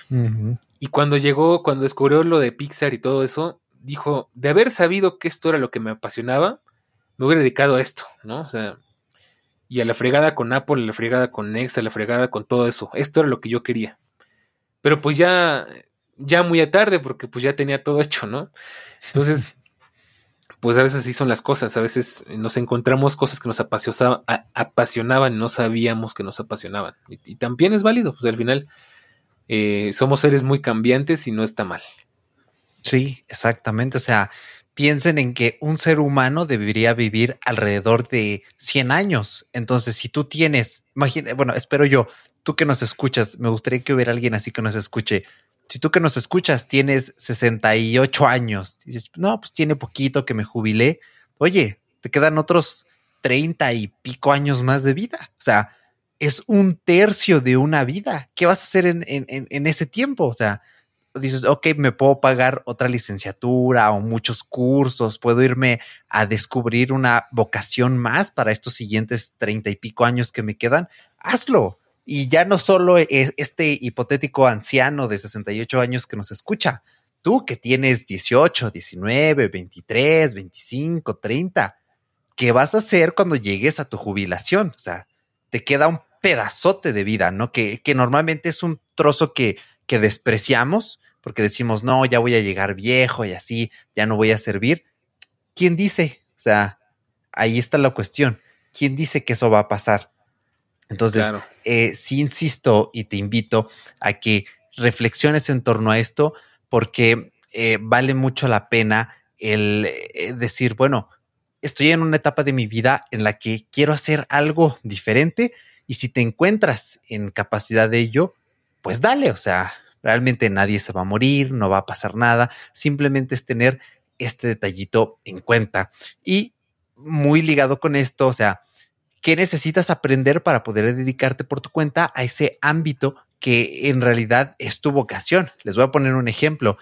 Y cuando descubrió lo de Pixar y todo eso, dijo, de haber sabido que esto era lo que me apasionaba, me hubiera dedicado a esto, ¿no? O sea, y a la fregada con Apple, a la fregada con Next, a la fregada con todo eso. Esto era lo que yo quería. Pero pues ya muy a tarde, porque pues ya tenía todo hecho, ¿no? Entonces, pues a veces así son las cosas, a veces nos encontramos cosas que nos apasionaban y no sabíamos que nos apasionaban. Y también es válido, pues al final somos seres muy cambiantes y no está mal. Sí, exactamente. O sea, piensen en que un ser humano debería vivir alrededor de 100 años. Entonces, si tú tienes, bueno, espero yo, tú que nos escuchas, me gustaría que hubiera alguien así que nos escuche. Si tú que nos escuchas tienes 68 años, dices, no, pues tiene poquito que me jubilé. Oye, te quedan otros 30 y pico años más de vida. O sea, es un tercio de una vida. ¿Qué vas a hacer en ese tiempo? O sea, dices, ok, me puedo pagar otra licenciatura o muchos cursos, puedo irme a descubrir una vocación más para estos siguientes 30 y pico años que me quedan, hazlo. Y ya no solo este hipotético anciano de 68 años que nos escucha, tú que tienes 18, 19, 23, 25, 30, ¿qué vas a hacer cuando llegues a tu jubilación? O sea, te queda un pedazote de vida, ¿no? Que normalmente es un trozo que despreciamos porque decimos, no, ya voy a llegar viejo y así, ya no voy a servir. ¿Quién dice? O sea, ahí está la cuestión. ¿Quién dice que eso va a pasar? Entonces, claro. Sí insisto y te invito a que reflexiones en torno a esto porque vale mucho la pena el decir, bueno, estoy en una etapa de mi vida en la que quiero hacer algo diferente y si te encuentras en capacidad de ello, pues dale, o sea, realmente nadie se va a morir, no va a pasar nada, simplemente es tener este detallito en cuenta. Y muy ligado con esto, o sea, ¿qué necesitas aprender para poder dedicarte por tu cuenta a ese ámbito que en realidad es tu vocación? Les voy a poner un ejemplo.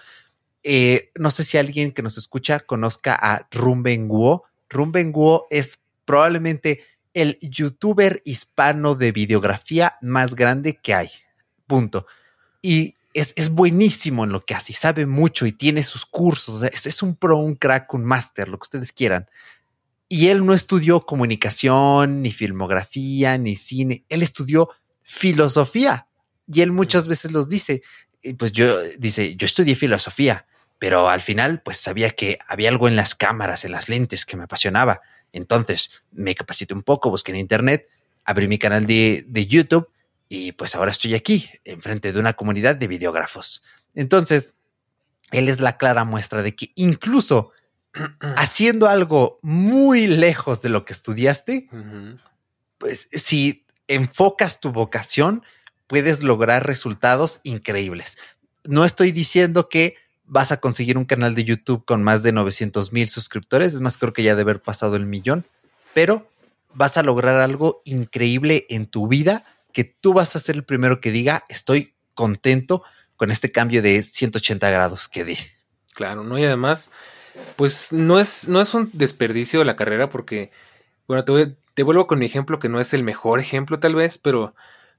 No sé si alguien que nos escucha conozca a Rumben Guo. Rumben Guo es probablemente el youtuber hispano de videografía más grande que hay. Punto. Y es buenísimo en lo que hace y sabe mucho y tiene sus cursos. O sea, es un pro, un crack, un máster, lo que ustedes quieran. Y él no estudió comunicación, ni filmografía, ni cine. Él estudió filosofía. Y él muchas veces los dice, pues yo estudié filosofía, pero al final pues sabía que había algo en las cámaras, en las lentes que me apasionaba. Entonces me capacité un poco, busqué en internet, abrí mi canal de YouTube y pues ahora estoy aquí, enfrente de una comunidad de videógrafos. Entonces, él es la clara muestra de que incluso haciendo algo muy lejos de lo que estudiaste, pues si enfocas tu vocación, puedes lograr resultados increíbles. No estoy diciendo que vas a conseguir un canal de YouTube con más de 900,000 suscriptores, es más, creo que ya debe haber pasado el millón, pero vas a lograr algo increíble en tu vida que tú vas a ser el primero que diga, estoy contento con este cambio de 180 grados que di. Claro, ¿no? Y además, pues no es un desperdicio la carrera porque, bueno, te vuelvo con mi ejemplo que no es el mejor ejemplo tal vez, pero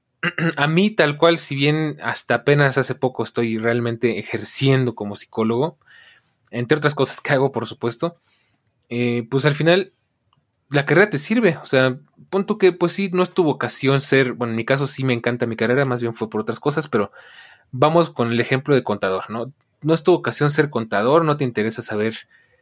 a mí tal cual, si bien hasta apenas hace poco estoy realmente ejerciendo como psicólogo, entre otras cosas que hago, por supuesto, pues al final la carrera te sirve, o sea, pon tú que pues sí, no es tu vocación ser, bueno, en mi caso sí me encanta mi carrera, más bien fue por otras cosas, pero vamos con el ejemplo de contador, ¿no? No es tu vocación ser contador, no te interesa saber,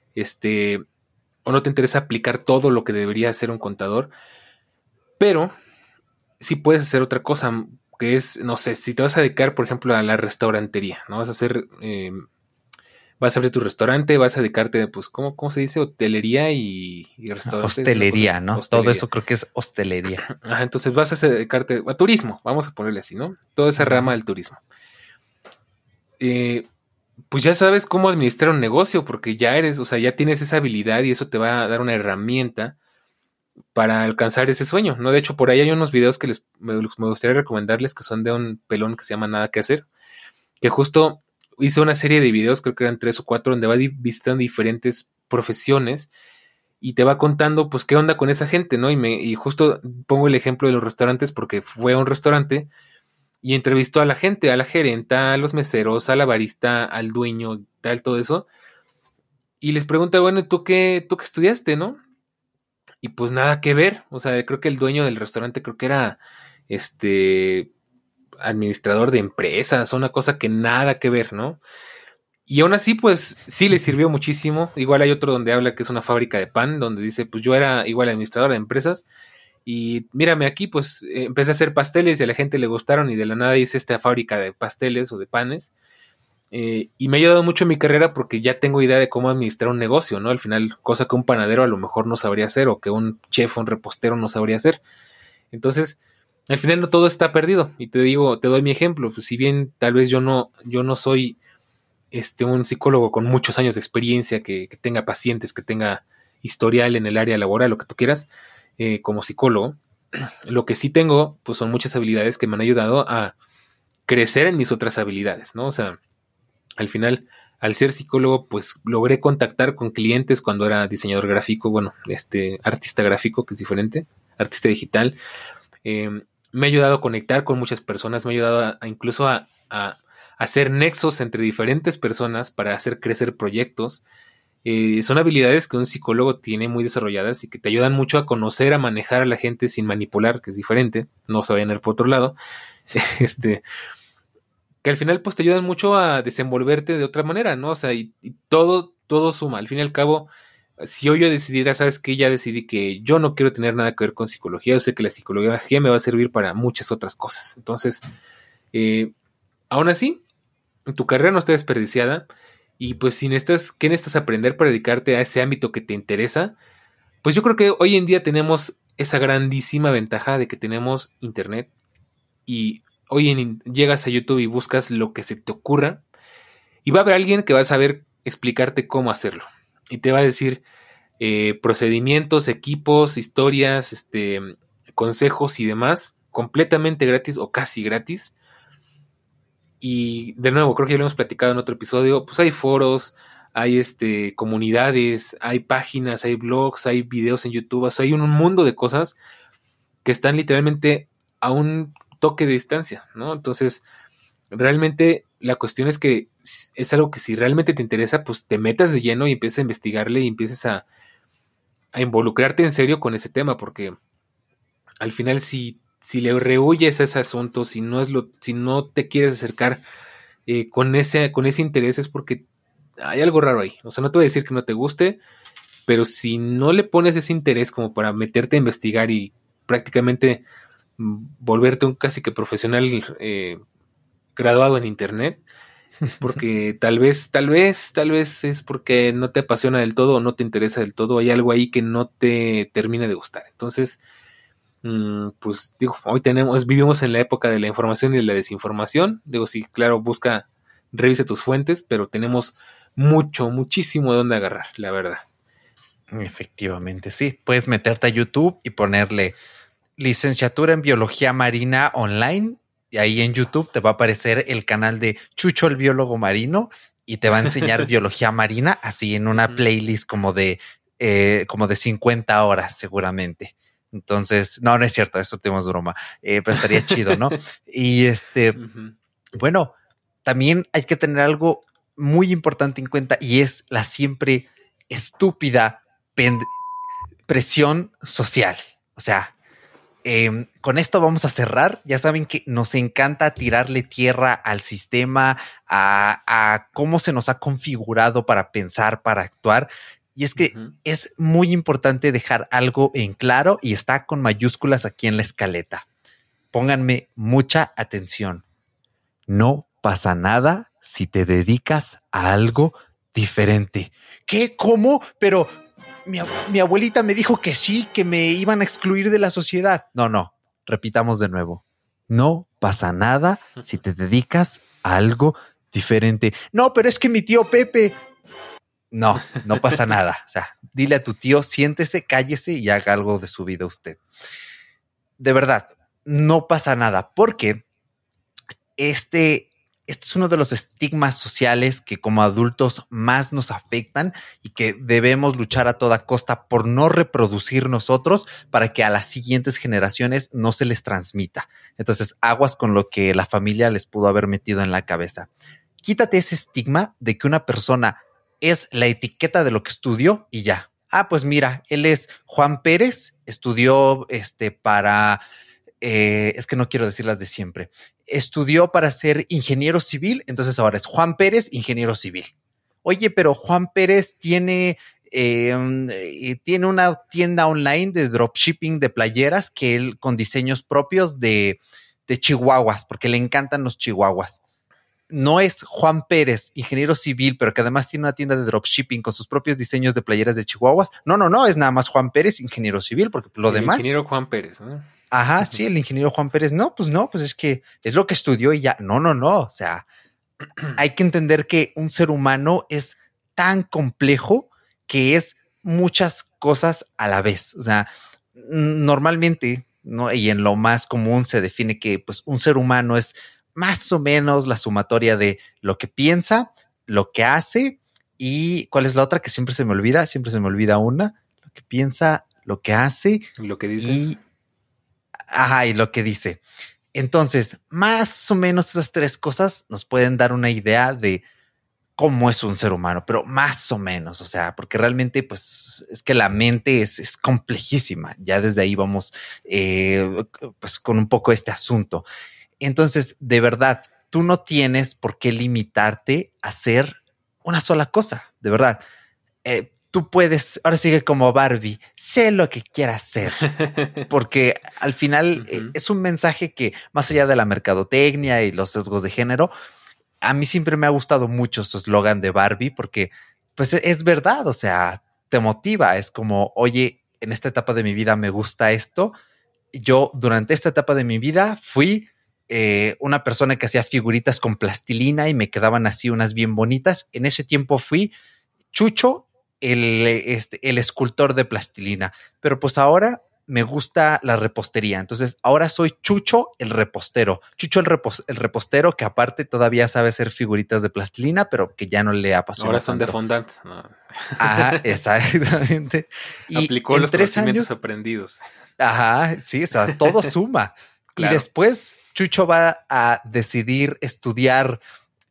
o no te interesa aplicar todo lo que debería hacer un contador, pero sí puedes hacer otra cosa, que es, no sé, si te vas a dedicar, por ejemplo, a la restaurantería, ¿no? Vas a abrir tu restaurante, vas a dedicarte, pues, ¿cómo se dice? Hotelería y restaurante. Hostelería, ¿no? Hostelería. Todo eso creo que es hostelería. Ajá, entonces vas a dedicarte a turismo, vamos a ponerle así, ¿no? Toda esa rama del turismo. Pues ya sabes cómo administrar un negocio, porque ya eres, o sea, ya tienes esa habilidad y eso te va a dar una herramienta para alcanzar ese sueño, ¿no? De hecho, por ahí hay unos videos que me gustaría recomendarles que son de un pelón que se llama Nada que Hacer, que justo hice una serie de videos, creo que eran 3 o 4, donde va visitando diferentes profesiones y te va contando, pues, qué onda con esa gente, ¿no? Y justo pongo el ejemplo de los restaurantes porque fue a un restaurante y entrevistó a la gente, a la gerenta, a los meseros, a la barista, al dueño, tal, todo eso. Y les pregunta, bueno, ¿tú qué estudiaste, no? Y pues nada que ver. O sea, creo que el dueño del restaurante creo que era administrador de empresas, una cosa que nada que ver, ¿no? Y aún así, pues sí le sirvió muchísimo. Igual hay otro donde habla que es una fábrica de pan, donde dice, pues yo era igual administrador de empresas. Y mírame aquí, pues empecé a hacer pasteles y a la gente le gustaron y de la nada hice esta fábrica de pasteles o de panes. Y me ha ayudado mucho en mi carrera porque ya tengo idea de cómo administrar un negocio, ¿no? Al final, cosa que un panadero a lo mejor no sabría hacer o que un chef o un repostero no sabría hacer. Entonces, al final no todo está perdido. Y te digo, te doy mi ejemplo. Pues si bien tal vez yo no soy un psicólogo con muchos años de experiencia, que tenga pacientes, que tenga historial en el área laboral, lo que tú quieras, como psicólogo, lo que sí tengo, pues son muchas habilidades que me han ayudado a crecer en mis otras habilidades, ¿no? O sea, al final, al ser psicólogo, pues logré contactar con clientes cuando era diseñador gráfico, bueno, artista gráfico, que es diferente, artista digital. Me ha ayudado a conectar con muchas personas, me ha ayudado incluso a hacer nexos entre diferentes personas para hacer crecer proyectos. Son habilidades que un psicólogo tiene muy desarrolladas y que te ayudan mucho a conocer, a manejar a la gente sin manipular, que es diferente, no se vayan a ir por otro lado. Que al final pues te ayudan mucho a desenvolverte de otra manera, ¿no? O sea, y todo suma. Al fin y al cabo, si yo decidiera, ¿sabes qué? Ya decidí que yo no quiero tener nada que ver con psicología. Yo sé que la psicología me va a servir para muchas otras cosas. Entonces, aún así, tu carrera no está desperdiciada y pues ¿qué necesitas aprender para dedicarte a ese ámbito que te interesa? Pues yo creo que hoy en día tenemos esa grandísima ventaja de que tenemos internet y llegas a YouTube y buscas lo que se te ocurra y va a haber alguien que va a saber explicarte cómo hacerlo y te va a decir procedimientos, equipos, historias, consejos y demás completamente gratis o casi gratis. Y de nuevo, creo que ya lo hemos platicado en otro episodio, pues hay foros, hay comunidades, hay páginas, hay blogs, hay videos en YouTube, o sea, hay un mundo de cosas que están literalmente a un toque de distancia, ¿no? Entonces, realmente la cuestión es que es algo que si realmente te interesa, pues te metas de lleno y empieces a investigarle y empieces a involucrarte en serio con ese tema, porque al final si le rehuyes a ese asunto, si no te quieres acercar con ese interés es porque hay algo raro ahí. O sea, no te voy a decir que no te guste, pero si no le pones ese interés como para meterte a investigar y prácticamente volverte un casi que profesional graduado en internet, es porque tal vez es porque no te apasiona del todo o no te interesa del todo. Hay algo ahí que no te termina de gustar. Entonces, pues digo, vivimos en la época de la información y de la desinformación. Digo, sí, claro, revise tus fuentes, pero tenemos muchísimo de dónde agarrar, la verdad. Efectivamente, sí. Puedes meterte a YouTube y ponerle licenciatura en biología marina online. Y ahí en YouTube te va a aparecer el canal de Chucho el biólogo marino y te va a enseñar biología marina así en una playlist como de 50 horas seguramente. Entonces, no es cierto, eso tenemos broma, pero estaría chido, ¿no? Y bueno, también hay que tener algo muy importante en cuenta y es la siempre estúpida presión social. O sea, con esto vamos a cerrar. Ya saben que nos encanta tirarle tierra al sistema, a cómo se nos ha configurado para pensar, para actuar. Y es que es muy importante dejar algo en claro y está con mayúsculas aquí en la escaleta. Pónganme mucha atención. No pasa nada si te dedicas a algo diferente. ¿Qué? ¿Cómo? Pero mi abuelita me dijo que sí, que me iban a excluir de la sociedad. No, repitamos de nuevo. No pasa nada si te dedicas a algo diferente. No, pero es que mi tío Pepe... No pasa nada. O sea, dile a tu tío, siéntese, cállese y haga algo de su vida usted. De verdad, no pasa nada porque este es uno de los estigmas sociales que como adultos más nos afectan y que debemos luchar a toda costa por no reproducir nosotros para que a las siguientes generaciones no se les transmita. Entonces, aguas con lo que la familia les pudo haber metido en la cabeza. Quítate ese estigma de que una persona es la etiqueta de lo que estudió y ya. Ah, pues mira, él es Juan Pérez, estudió para... es que no quiero decir las de siempre. Estudió para ser ingeniero civil, entonces ahora es Juan Pérez, ingeniero civil. Oye, pero Juan Pérez tiene una tienda online de dropshipping de playeras que él con diseños propios de chihuahuas, porque le encantan los chihuahuas. No es Juan Pérez, ingeniero civil, pero que además tiene una tienda de dropshipping con sus propios diseños de playeras de chihuahuas. No, es nada más Juan Pérez, ingeniero civil, porque lo demás... El ingeniero Juan Pérez, ¿no? Ajá, sí, el ingeniero Juan Pérez. No, pues es que es lo que estudió y ya. No. O sea, hay que entender que un ser humano es tan complejo que es muchas cosas a la vez. O sea, normalmente, ¿no? Y en lo más común se define que pues un ser humano es más o menos la sumatoria de lo que piensa, lo que hace y ¿cuál es la otra que siempre se me olvida? Siempre se me olvida una. Lo que piensa, lo que hace. Lo que dice. Y lo que dice. Entonces, más o menos esas tres cosas nos pueden dar una idea de cómo es un ser humano, pero más o menos, o sea, porque realmente pues es que la mente es complejísima. Ya desde ahí vamos pues con un poco este asunto. Entonces, de verdad, tú no tienes por qué limitarte a hacer una sola cosa, de verdad. Tú puedes, ahora sigue como Barbie, sé lo que quieras hacer, porque al final es un mensaje que más allá de la mercadotecnia y los sesgos de género, a mí siempre me ha gustado mucho su eslogan de Barbie porque pues es verdad, o sea, te motiva, es como, oye, en esta etapa de mi vida me gusta esto. Yo durante esta etapa de mi vida fui una persona que hacía figuritas con plastilina y me quedaban así unas bien bonitas. En ese tiempo fui Chucho, el escultor de plastilina, pero pues ahora me gusta la repostería. Entonces ahora soy Chucho el repostero. Chucho el repostero que aparte todavía sabe hacer figuritas de plastilina, pero que ya no le apasiona Ahora son tanto. de fondant. No. Ajá, exactamente. Y aplicó en los 3 conocimientos años, aprendidos. ajá, sí, o sea, todo suma. Claro. Y después Chucho va a decidir estudiar.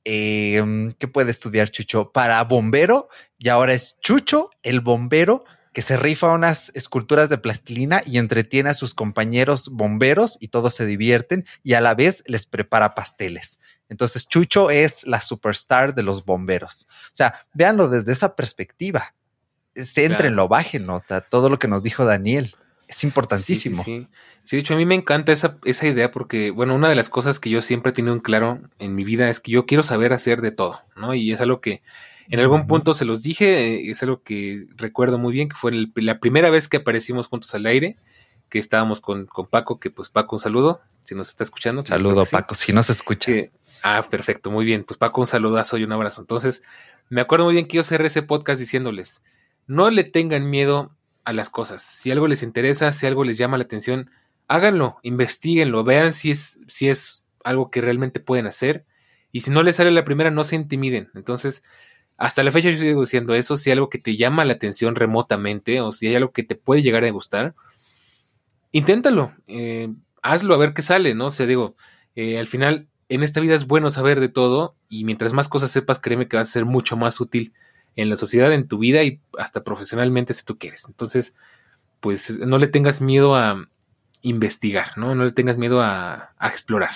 ¿Qué puede estudiar Chucho? Para bombero, y ahora es Chucho, el bombero, que se rifa unas esculturas de plastilina y entretiene a sus compañeros bomberos y todos se divierten y a la vez les prepara pasteles. Entonces Chucho es la superstar de los bomberos. O sea, véanlo desde esa perspectiva. Céntrenlo, bájenlo, todo lo que nos dijo Daniel. Es importantísimo. Sí. Sí, de hecho, a mí me encanta esa idea porque, bueno, una de las cosas que yo siempre he tenido en claro en mi vida es que yo quiero saber hacer de todo, ¿no? Y es algo que en algún punto se los dije, es algo que recuerdo muy bien, que fue la primera vez que aparecimos juntos al aire, que estábamos con Paco, que pues Paco, un saludo, si nos está escuchando. Saludo, Paco, si nos escucha. Perfecto, muy bien, pues Paco, un saludazo y un abrazo. Entonces, me acuerdo muy bien que yo cerré ese podcast diciéndoles, no le tengan miedo a las cosas, si algo les interesa, si algo les llama la atención, háganlo, investiguenlo, vean si es algo que realmente pueden hacer y si no les sale la primera, no se intimiden. Entonces, hasta la fecha yo sigo diciendo eso, si hay algo que te llama la atención remotamente o si hay algo que te puede llegar a gustar, inténtalo, hazlo a ver qué sale, ¿no? O sea, digo, al final en esta vida es bueno saber de todo y mientras más cosas sepas, créeme que vas a ser mucho más útil en la sociedad, en tu vida y hasta profesionalmente si tú quieres. Entonces, pues no le tengas miedo a investigar, ¿no? No le tengas miedo a explorar.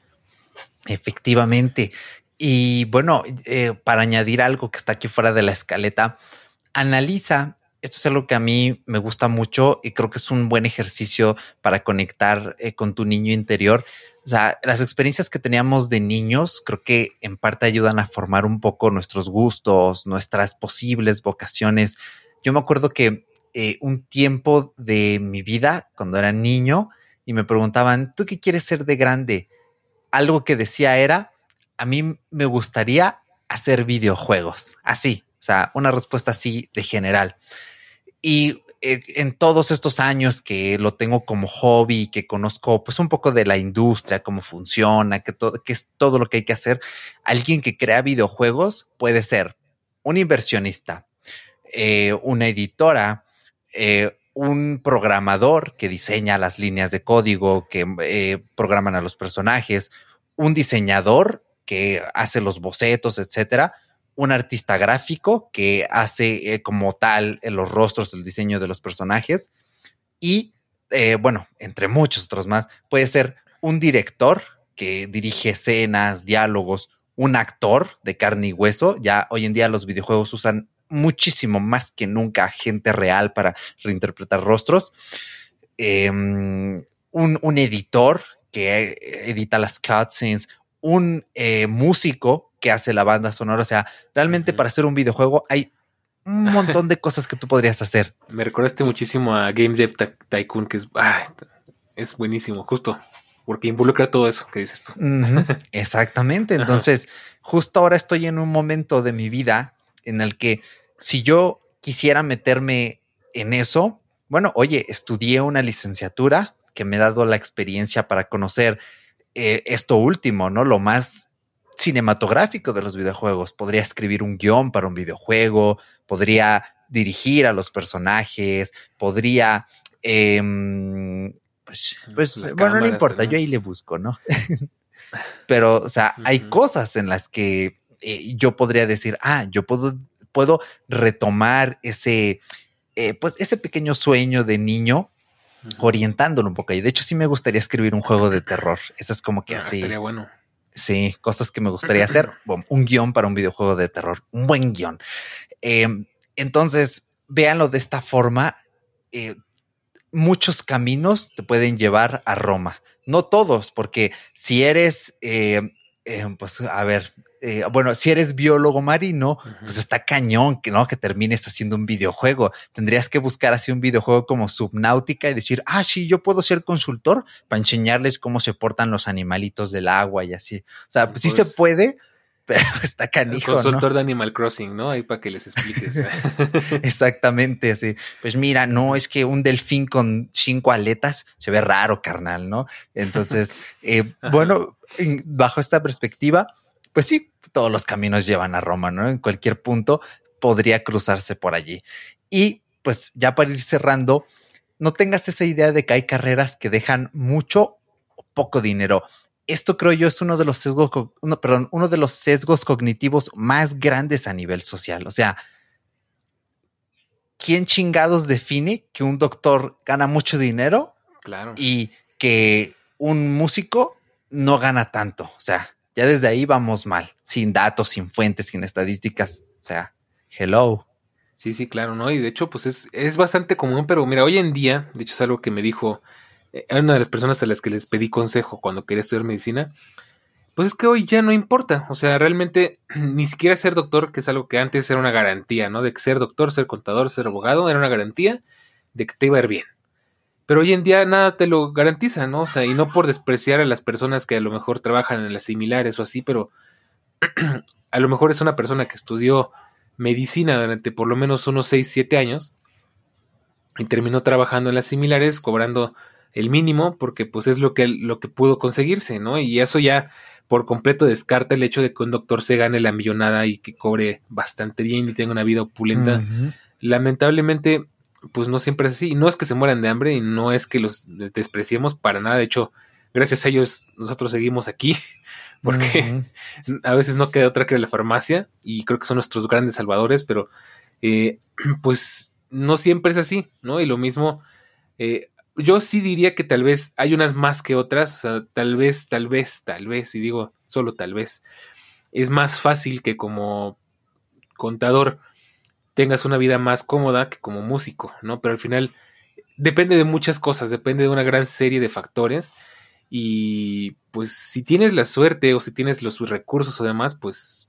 Efectivamente. Y bueno, para añadir algo que está aquí fuera de la escaleta, analiza, esto es algo que a mí me gusta mucho y creo que es un buen ejercicio para conectar con tu niño interior. O sea, las experiencias que teníamos de niños creo que en parte ayudan a formar un poco nuestros gustos, nuestras posibles vocaciones. Yo me acuerdo que un tiempo de mi vida, cuando era niño, y me preguntaban, ¿tú qué quieres ser de grande? Algo que decía era, a mí me gustaría hacer videojuegos, así, o sea, una respuesta así de general. Y en todos estos años que lo tengo como hobby, que conozco pues un poco de la industria, cómo funciona, que es todo lo que hay que hacer, alguien que crea videojuegos puede ser un inversionista, una editora, un programador que diseña las líneas de código, que programan a los personajes, un diseñador que hace los bocetos, etcétera, un artista gráfico que hace como tal los rostros, el diseño de los personajes y, bueno, entre muchos otros más, puede ser un director que dirige escenas, diálogos, un actor de carne y hueso. Ya hoy en día los videojuegos usan muchísimo más que nunca gente real para reinterpretar rostros. Un editor que edita las cutscenes, un músico que hace la banda sonora. O sea, realmente para hacer un videojuego hay un montón de cosas que tú podrías hacer. Me recordaste muchísimo a Game Dev Tycoon, que es buenísimo, justo porque involucra todo eso que dices tú. Exactamente. Entonces, justo ahora estoy en un momento de mi vida en el que si yo quisiera meterme en eso, bueno, oye, estudié una licenciatura que me ha dado la experiencia para conocer esto último, ¿no? Lo más cinematográfico de los videojuegos. Podría escribir un guión para un videojuego, podría dirigir a los personajes, podría... pues bueno, no importa, yo ahí le busco, ¿no? Pero, o sea, hay cosas en las que yo podría decir, yo puedo retomar ese, pues ese pequeño sueño de niño, orientándolo un poco. Y de hecho sí me gustaría escribir un juego de terror. Eso es como que así. Estaría bueno. Sí, cosas que me gustaría hacer. Un guión para un videojuego de terror, un buen guión. Entonces, véanlo de esta forma. Muchos caminos te pueden llevar a Roma. No todos, porque si eres, pues a ver, bueno, si eres biólogo marino, pues Ujú. está cañón que no que termines haciendo un videojuego. Tendrías que buscar así un videojuego como Subnáutica y decir, sí, yo puedo ser consultor para enseñarles cómo se portan los animalitos del agua y así. O sea, pues sí se Pues puede, pero está el canijo, ¿no? consultor de Animal Crossing, ¿no? Ahí para que les expliques. Exactamente, así. Pues mira, no Ujú. es que un delfín con 5 aletas se ve raro, carnal, ¿no? Entonces, Ajá. bueno, bajo esta perspectiva, pues sí, todos los caminos llevan a Roma, ¿no? En cualquier punto podría cruzarse por allí. Y pues ya para ir cerrando, no tengas esa idea de que hay carreras que dejan mucho o poco dinero. Esto creo yo es uno de los sesgos, uno de los sesgos cognitivos más grandes a nivel social. O sea, ¿quién chingados define que un doctor gana mucho dinero Claro. y que un músico no gana tanto? O sea, ya desde ahí vamos mal, sin datos, sin fuentes, sin estadísticas. O sea, hello. Sí, sí, claro, ¿no? Y de hecho, pues es bastante común, pero mira, hoy en día, de hecho es algo que me dijo una de las personas a las que les pedí consejo cuando quería estudiar medicina, pues es que hoy ya no importa, o sea, realmente ni siquiera ser doctor, que es algo que antes era una garantía, ¿no? De que ser doctor, ser contador, ser abogado, era una garantía de que te iba a ir bien. Pero hoy en día nada te lo garantiza, ¿no? O sea, y no por despreciar a las personas que a lo mejor trabajan en las similares o así, pero a lo mejor es una persona que estudió medicina durante por lo menos unos 6 7 años y terminó trabajando en las similares cobrando el mínimo porque pues es lo que pudo conseguirse, ¿no? Y eso ya por completo descarta el hecho de que un doctor se gane la millonada y que cobre bastante bien y tenga una vida opulenta. Ujú. Lamentablemente, pues no siempre es así. No es que se mueran de hambre y no es que los despreciemos para nada. De hecho, gracias a ellos nosotros seguimos aquí porque Ujú. a veces no queda otra que la farmacia y creo que son nuestros grandes salvadores, pero eh, pues no siempre es así, ¿no? Y lo mismo, yo sí diría que tal vez hay unas más que otras, o sea, tal vez, y digo solo tal vez, es más fácil que como contador tengas una vida más cómoda que como músico, ¿no? Pero al final depende de muchas cosas, depende de una gran serie de factores y pues si tienes la suerte o si tienes los recursos o demás, pues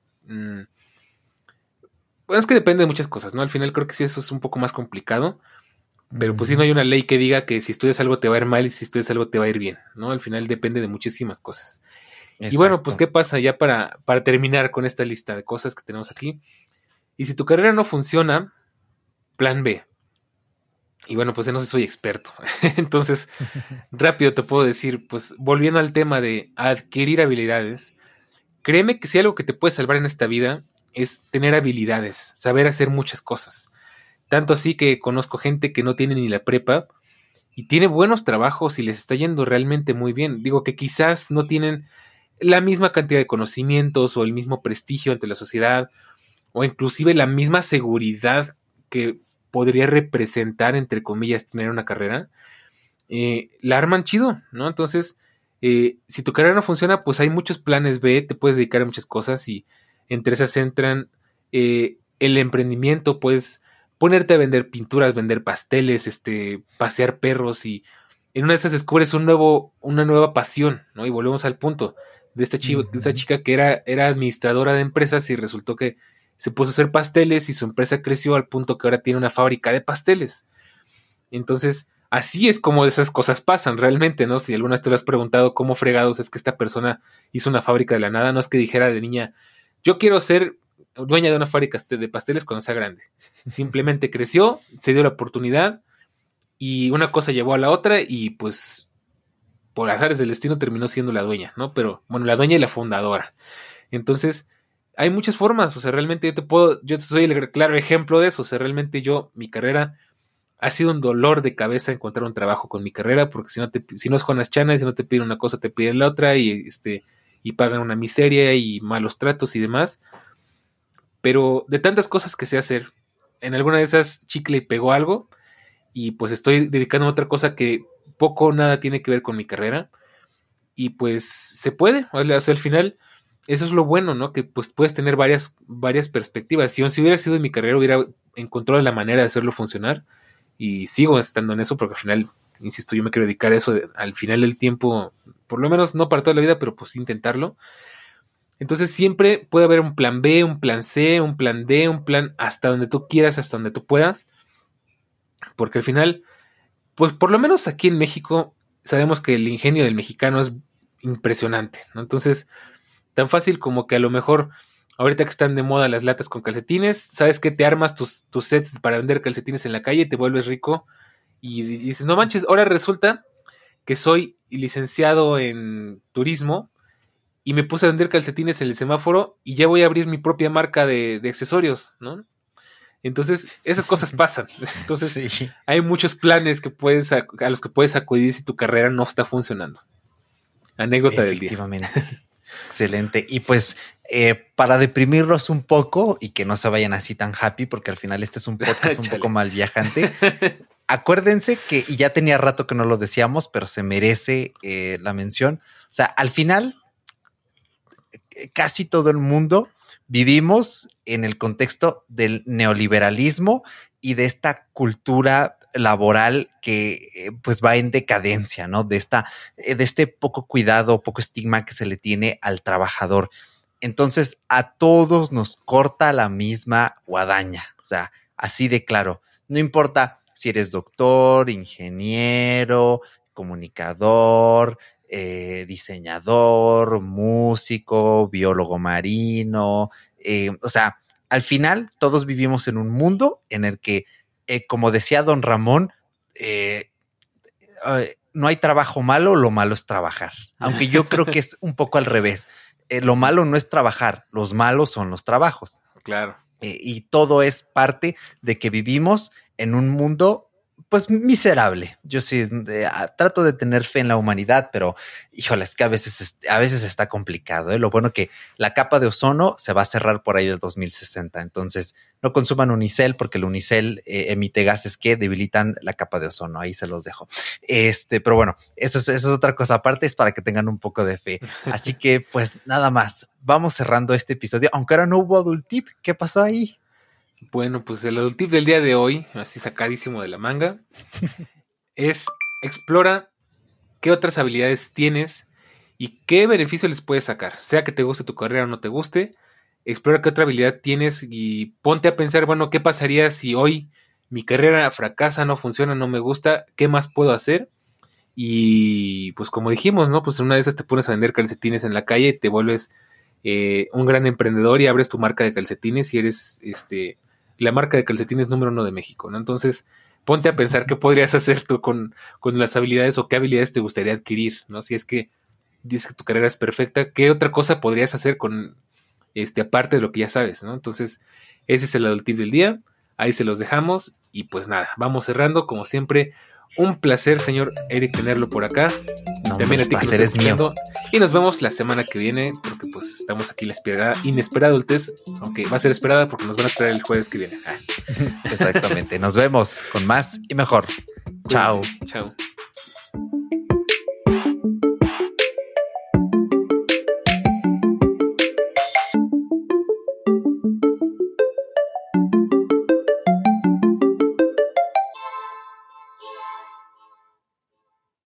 bueno, es que depende de muchas cosas, ¿no? Al final creo que sí eso es un poco más complicado, pero pues sí no Ujú. hay una ley que diga que si estudias algo te va a ir mal y si estudias algo te va a ir bien, ¿no? Al final depende de muchísimas cosas. Y bueno, pues Exacto. ¿qué pasa ya para terminar con esta lista de cosas que tenemos aquí? Y si tu carrera no funciona, plan B. Y bueno, pues no soy experto. Entonces, rápido te puedo decir, pues volviendo al tema de adquirir habilidades, créeme que si algo que te puede salvar en esta vida es tener habilidades, saber hacer muchas cosas. Tanto así que conozco gente que no tiene ni la prepa y tiene buenos trabajos y les está yendo realmente muy bien. Digo que quizás no tienen la misma cantidad de conocimientos o el mismo prestigio ante la sociedad o inclusive la misma seguridad que podría representar, entre comillas, tener una carrera, la arman chido, ¿no? Entonces, si tu carrera no funciona, pues hay muchos planes B, te puedes dedicar a muchas cosas y entre esas entran el emprendimiento, puedes ponerte a vender pinturas, vender pasteles, pasear perros y en una de esas descubres una nueva pasión, ¿no? Y volvemos al punto de de esta Ujú. chica que era administradora de empresas y resultó que se puso a hacer pasteles y su empresa creció al punto que ahora tiene una fábrica de pasteles. Entonces, así es como esas cosas pasan realmente, ¿no? Si alguna vez te lo has preguntado cómo fregados es que esta persona hizo una fábrica de la nada, no es que dijera de niña, yo quiero ser dueña de una fábrica de pasteles cuando sea grande. Simplemente creció, se dio la oportunidad y una cosa llevó a la otra y pues por azares del destino terminó siendo la dueña, ¿no? Pero bueno, la dueña y la fundadora. Entonces, hay muchas formas, o sea, realmente yo soy el claro ejemplo de eso, o sea, realmente mi carrera ha sido un dolor de cabeza encontrar un trabajo con mi carrera, porque si no es Jonas Chana, y si no te piden una cosa, te piden la otra, y pagan una miseria y malos tratos y demás. Pero de tantas cosas que sé hacer, en alguna de esas chicle y pegó algo, y pues estoy dedicando a otra cosa que poco o nada tiene que ver con mi carrera, y pues se puede, o sea, al final, eso es lo bueno, ¿no? Que pues puedes tener varias perspectivas. Si hubiera sido en mi carrera, hubiera encontrado la manera de hacerlo funcionar y sigo estando en eso porque al final, insisto, yo me quiero dedicar a eso al final del tiempo, por lo menos no para toda la vida, pero pues intentarlo. Entonces siempre puede haber un plan B, un plan C, un plan D, un plan hasta donde tú quieras, hasta donde tú puedas. Porque al final, pues por lo menos aquí en México, sabemos que el ingenio del mexicano es impresionante, ¿no? Entonces, tan fácil como que a lo mejor, ahorita que están de moda las latas con calcetines, sabes que te armas tus sets para vender calcetines en la calle, te vuelves rico y dices, no manches, ahora resulta que soy licenciado en turismo y me puse a vender calcetines en el semáforo y ya voy a abrir mi propia marca de accesorios, ¿no? Entonces, esas cosas pasan. Entonces, sí, hay muchos planes que a los que puedes acudir si tu carrera no está funcionando. Anécdota del día. Efectivamente. Excelente. Y pues, para deprimirlos un poco y que no se vayan así tan happy, porque al final este es un podcast un poco mal viajante. Acuérdense que, y ya tenía rato que no lo decíamos, pero se merece la mención. O sea, al final, casi todo el mundo vivimos en el contexto del neoliberalismo y de esta cultura laboral que pues va en decadencia, ¿no? De este poco cuidado, poco estigma que se le tiene al trabajador. Entonces a todos nos corta la misma guadaña, o sea, así de claro. No importa si eres doctor, ingeniero, comunicador, diseñador, músico, biólogo marino, o sea, al final todos vivimos en un mundo en el que, como decía don Ramón, no hay trabajo malo, lo malo es trabajar. Aunque yo creo que es un poco al revés. Lo malo no es trabajar, los malos son los trabajos. Claro. Y todo es parte de que vivimos en un mundo pues miserable. Yo sí trato de tener fe en la humanidad, pero híjole, es que a veces está complicado, ¿eh? Lo bueno que la capa de ozono se va a cerrar por ahí del 2060. Entonces no consuman unicel porque el unicel emite gases que debilitan la capa de ozono. Ahí se los dejo. Pero bueno, eso es otra cosa aparte, es para que tengan un poco de fe. Así que pues nada más, vamos cerrando este episodio, aunque ahora no hubo adult tip. ¿Qué pasó ahí? Bueno, pues el adult tip del día de hoy, así sacadísimo de la manga, es explora qué otras habilidades tienes y qué beneficio les puedes sacar. Sea que te guste tu carrera o no te guste, explora qué otra habilidad tienes y ponte a pensar, bueno, ¿qué pasaría si hoy mi carrera fracasa, no funciona, no me gusta? ¿Qué más puedo hacer? Y pues como dijimos, ¿no? Pues en una de esas te pones a vender calcetines en la calle y te vuelves un gran emprendedor y abres tu marca de calcetines y eres la marca de calcetines número 1 de México, ¿no? Entonces, ponte a pensar qué podrías hacer tú con las habilidades o qué habilidades te gustaría adquirir, ¿no? Si es que dices que tu carrera es perfecta, ¿qué otra cosa podrías hacer con aparte de lo que ya sabes, ¿no? Entonces, ese es el adult tip del día. Ahí se los dejamos y pues nada, vamos cerrando como siempre. Un placer, señor Eric, tenerlo por acá. No, también a ti que nos estás escuchando. Y nos vemos la semana que viene, porque pues estamos aquí en la inesperada adultez, aunque va a ser esperada porque nos van a esperar el jueves que viene. Exactamente. Nos vemos con más y mejor. Chao. Chao.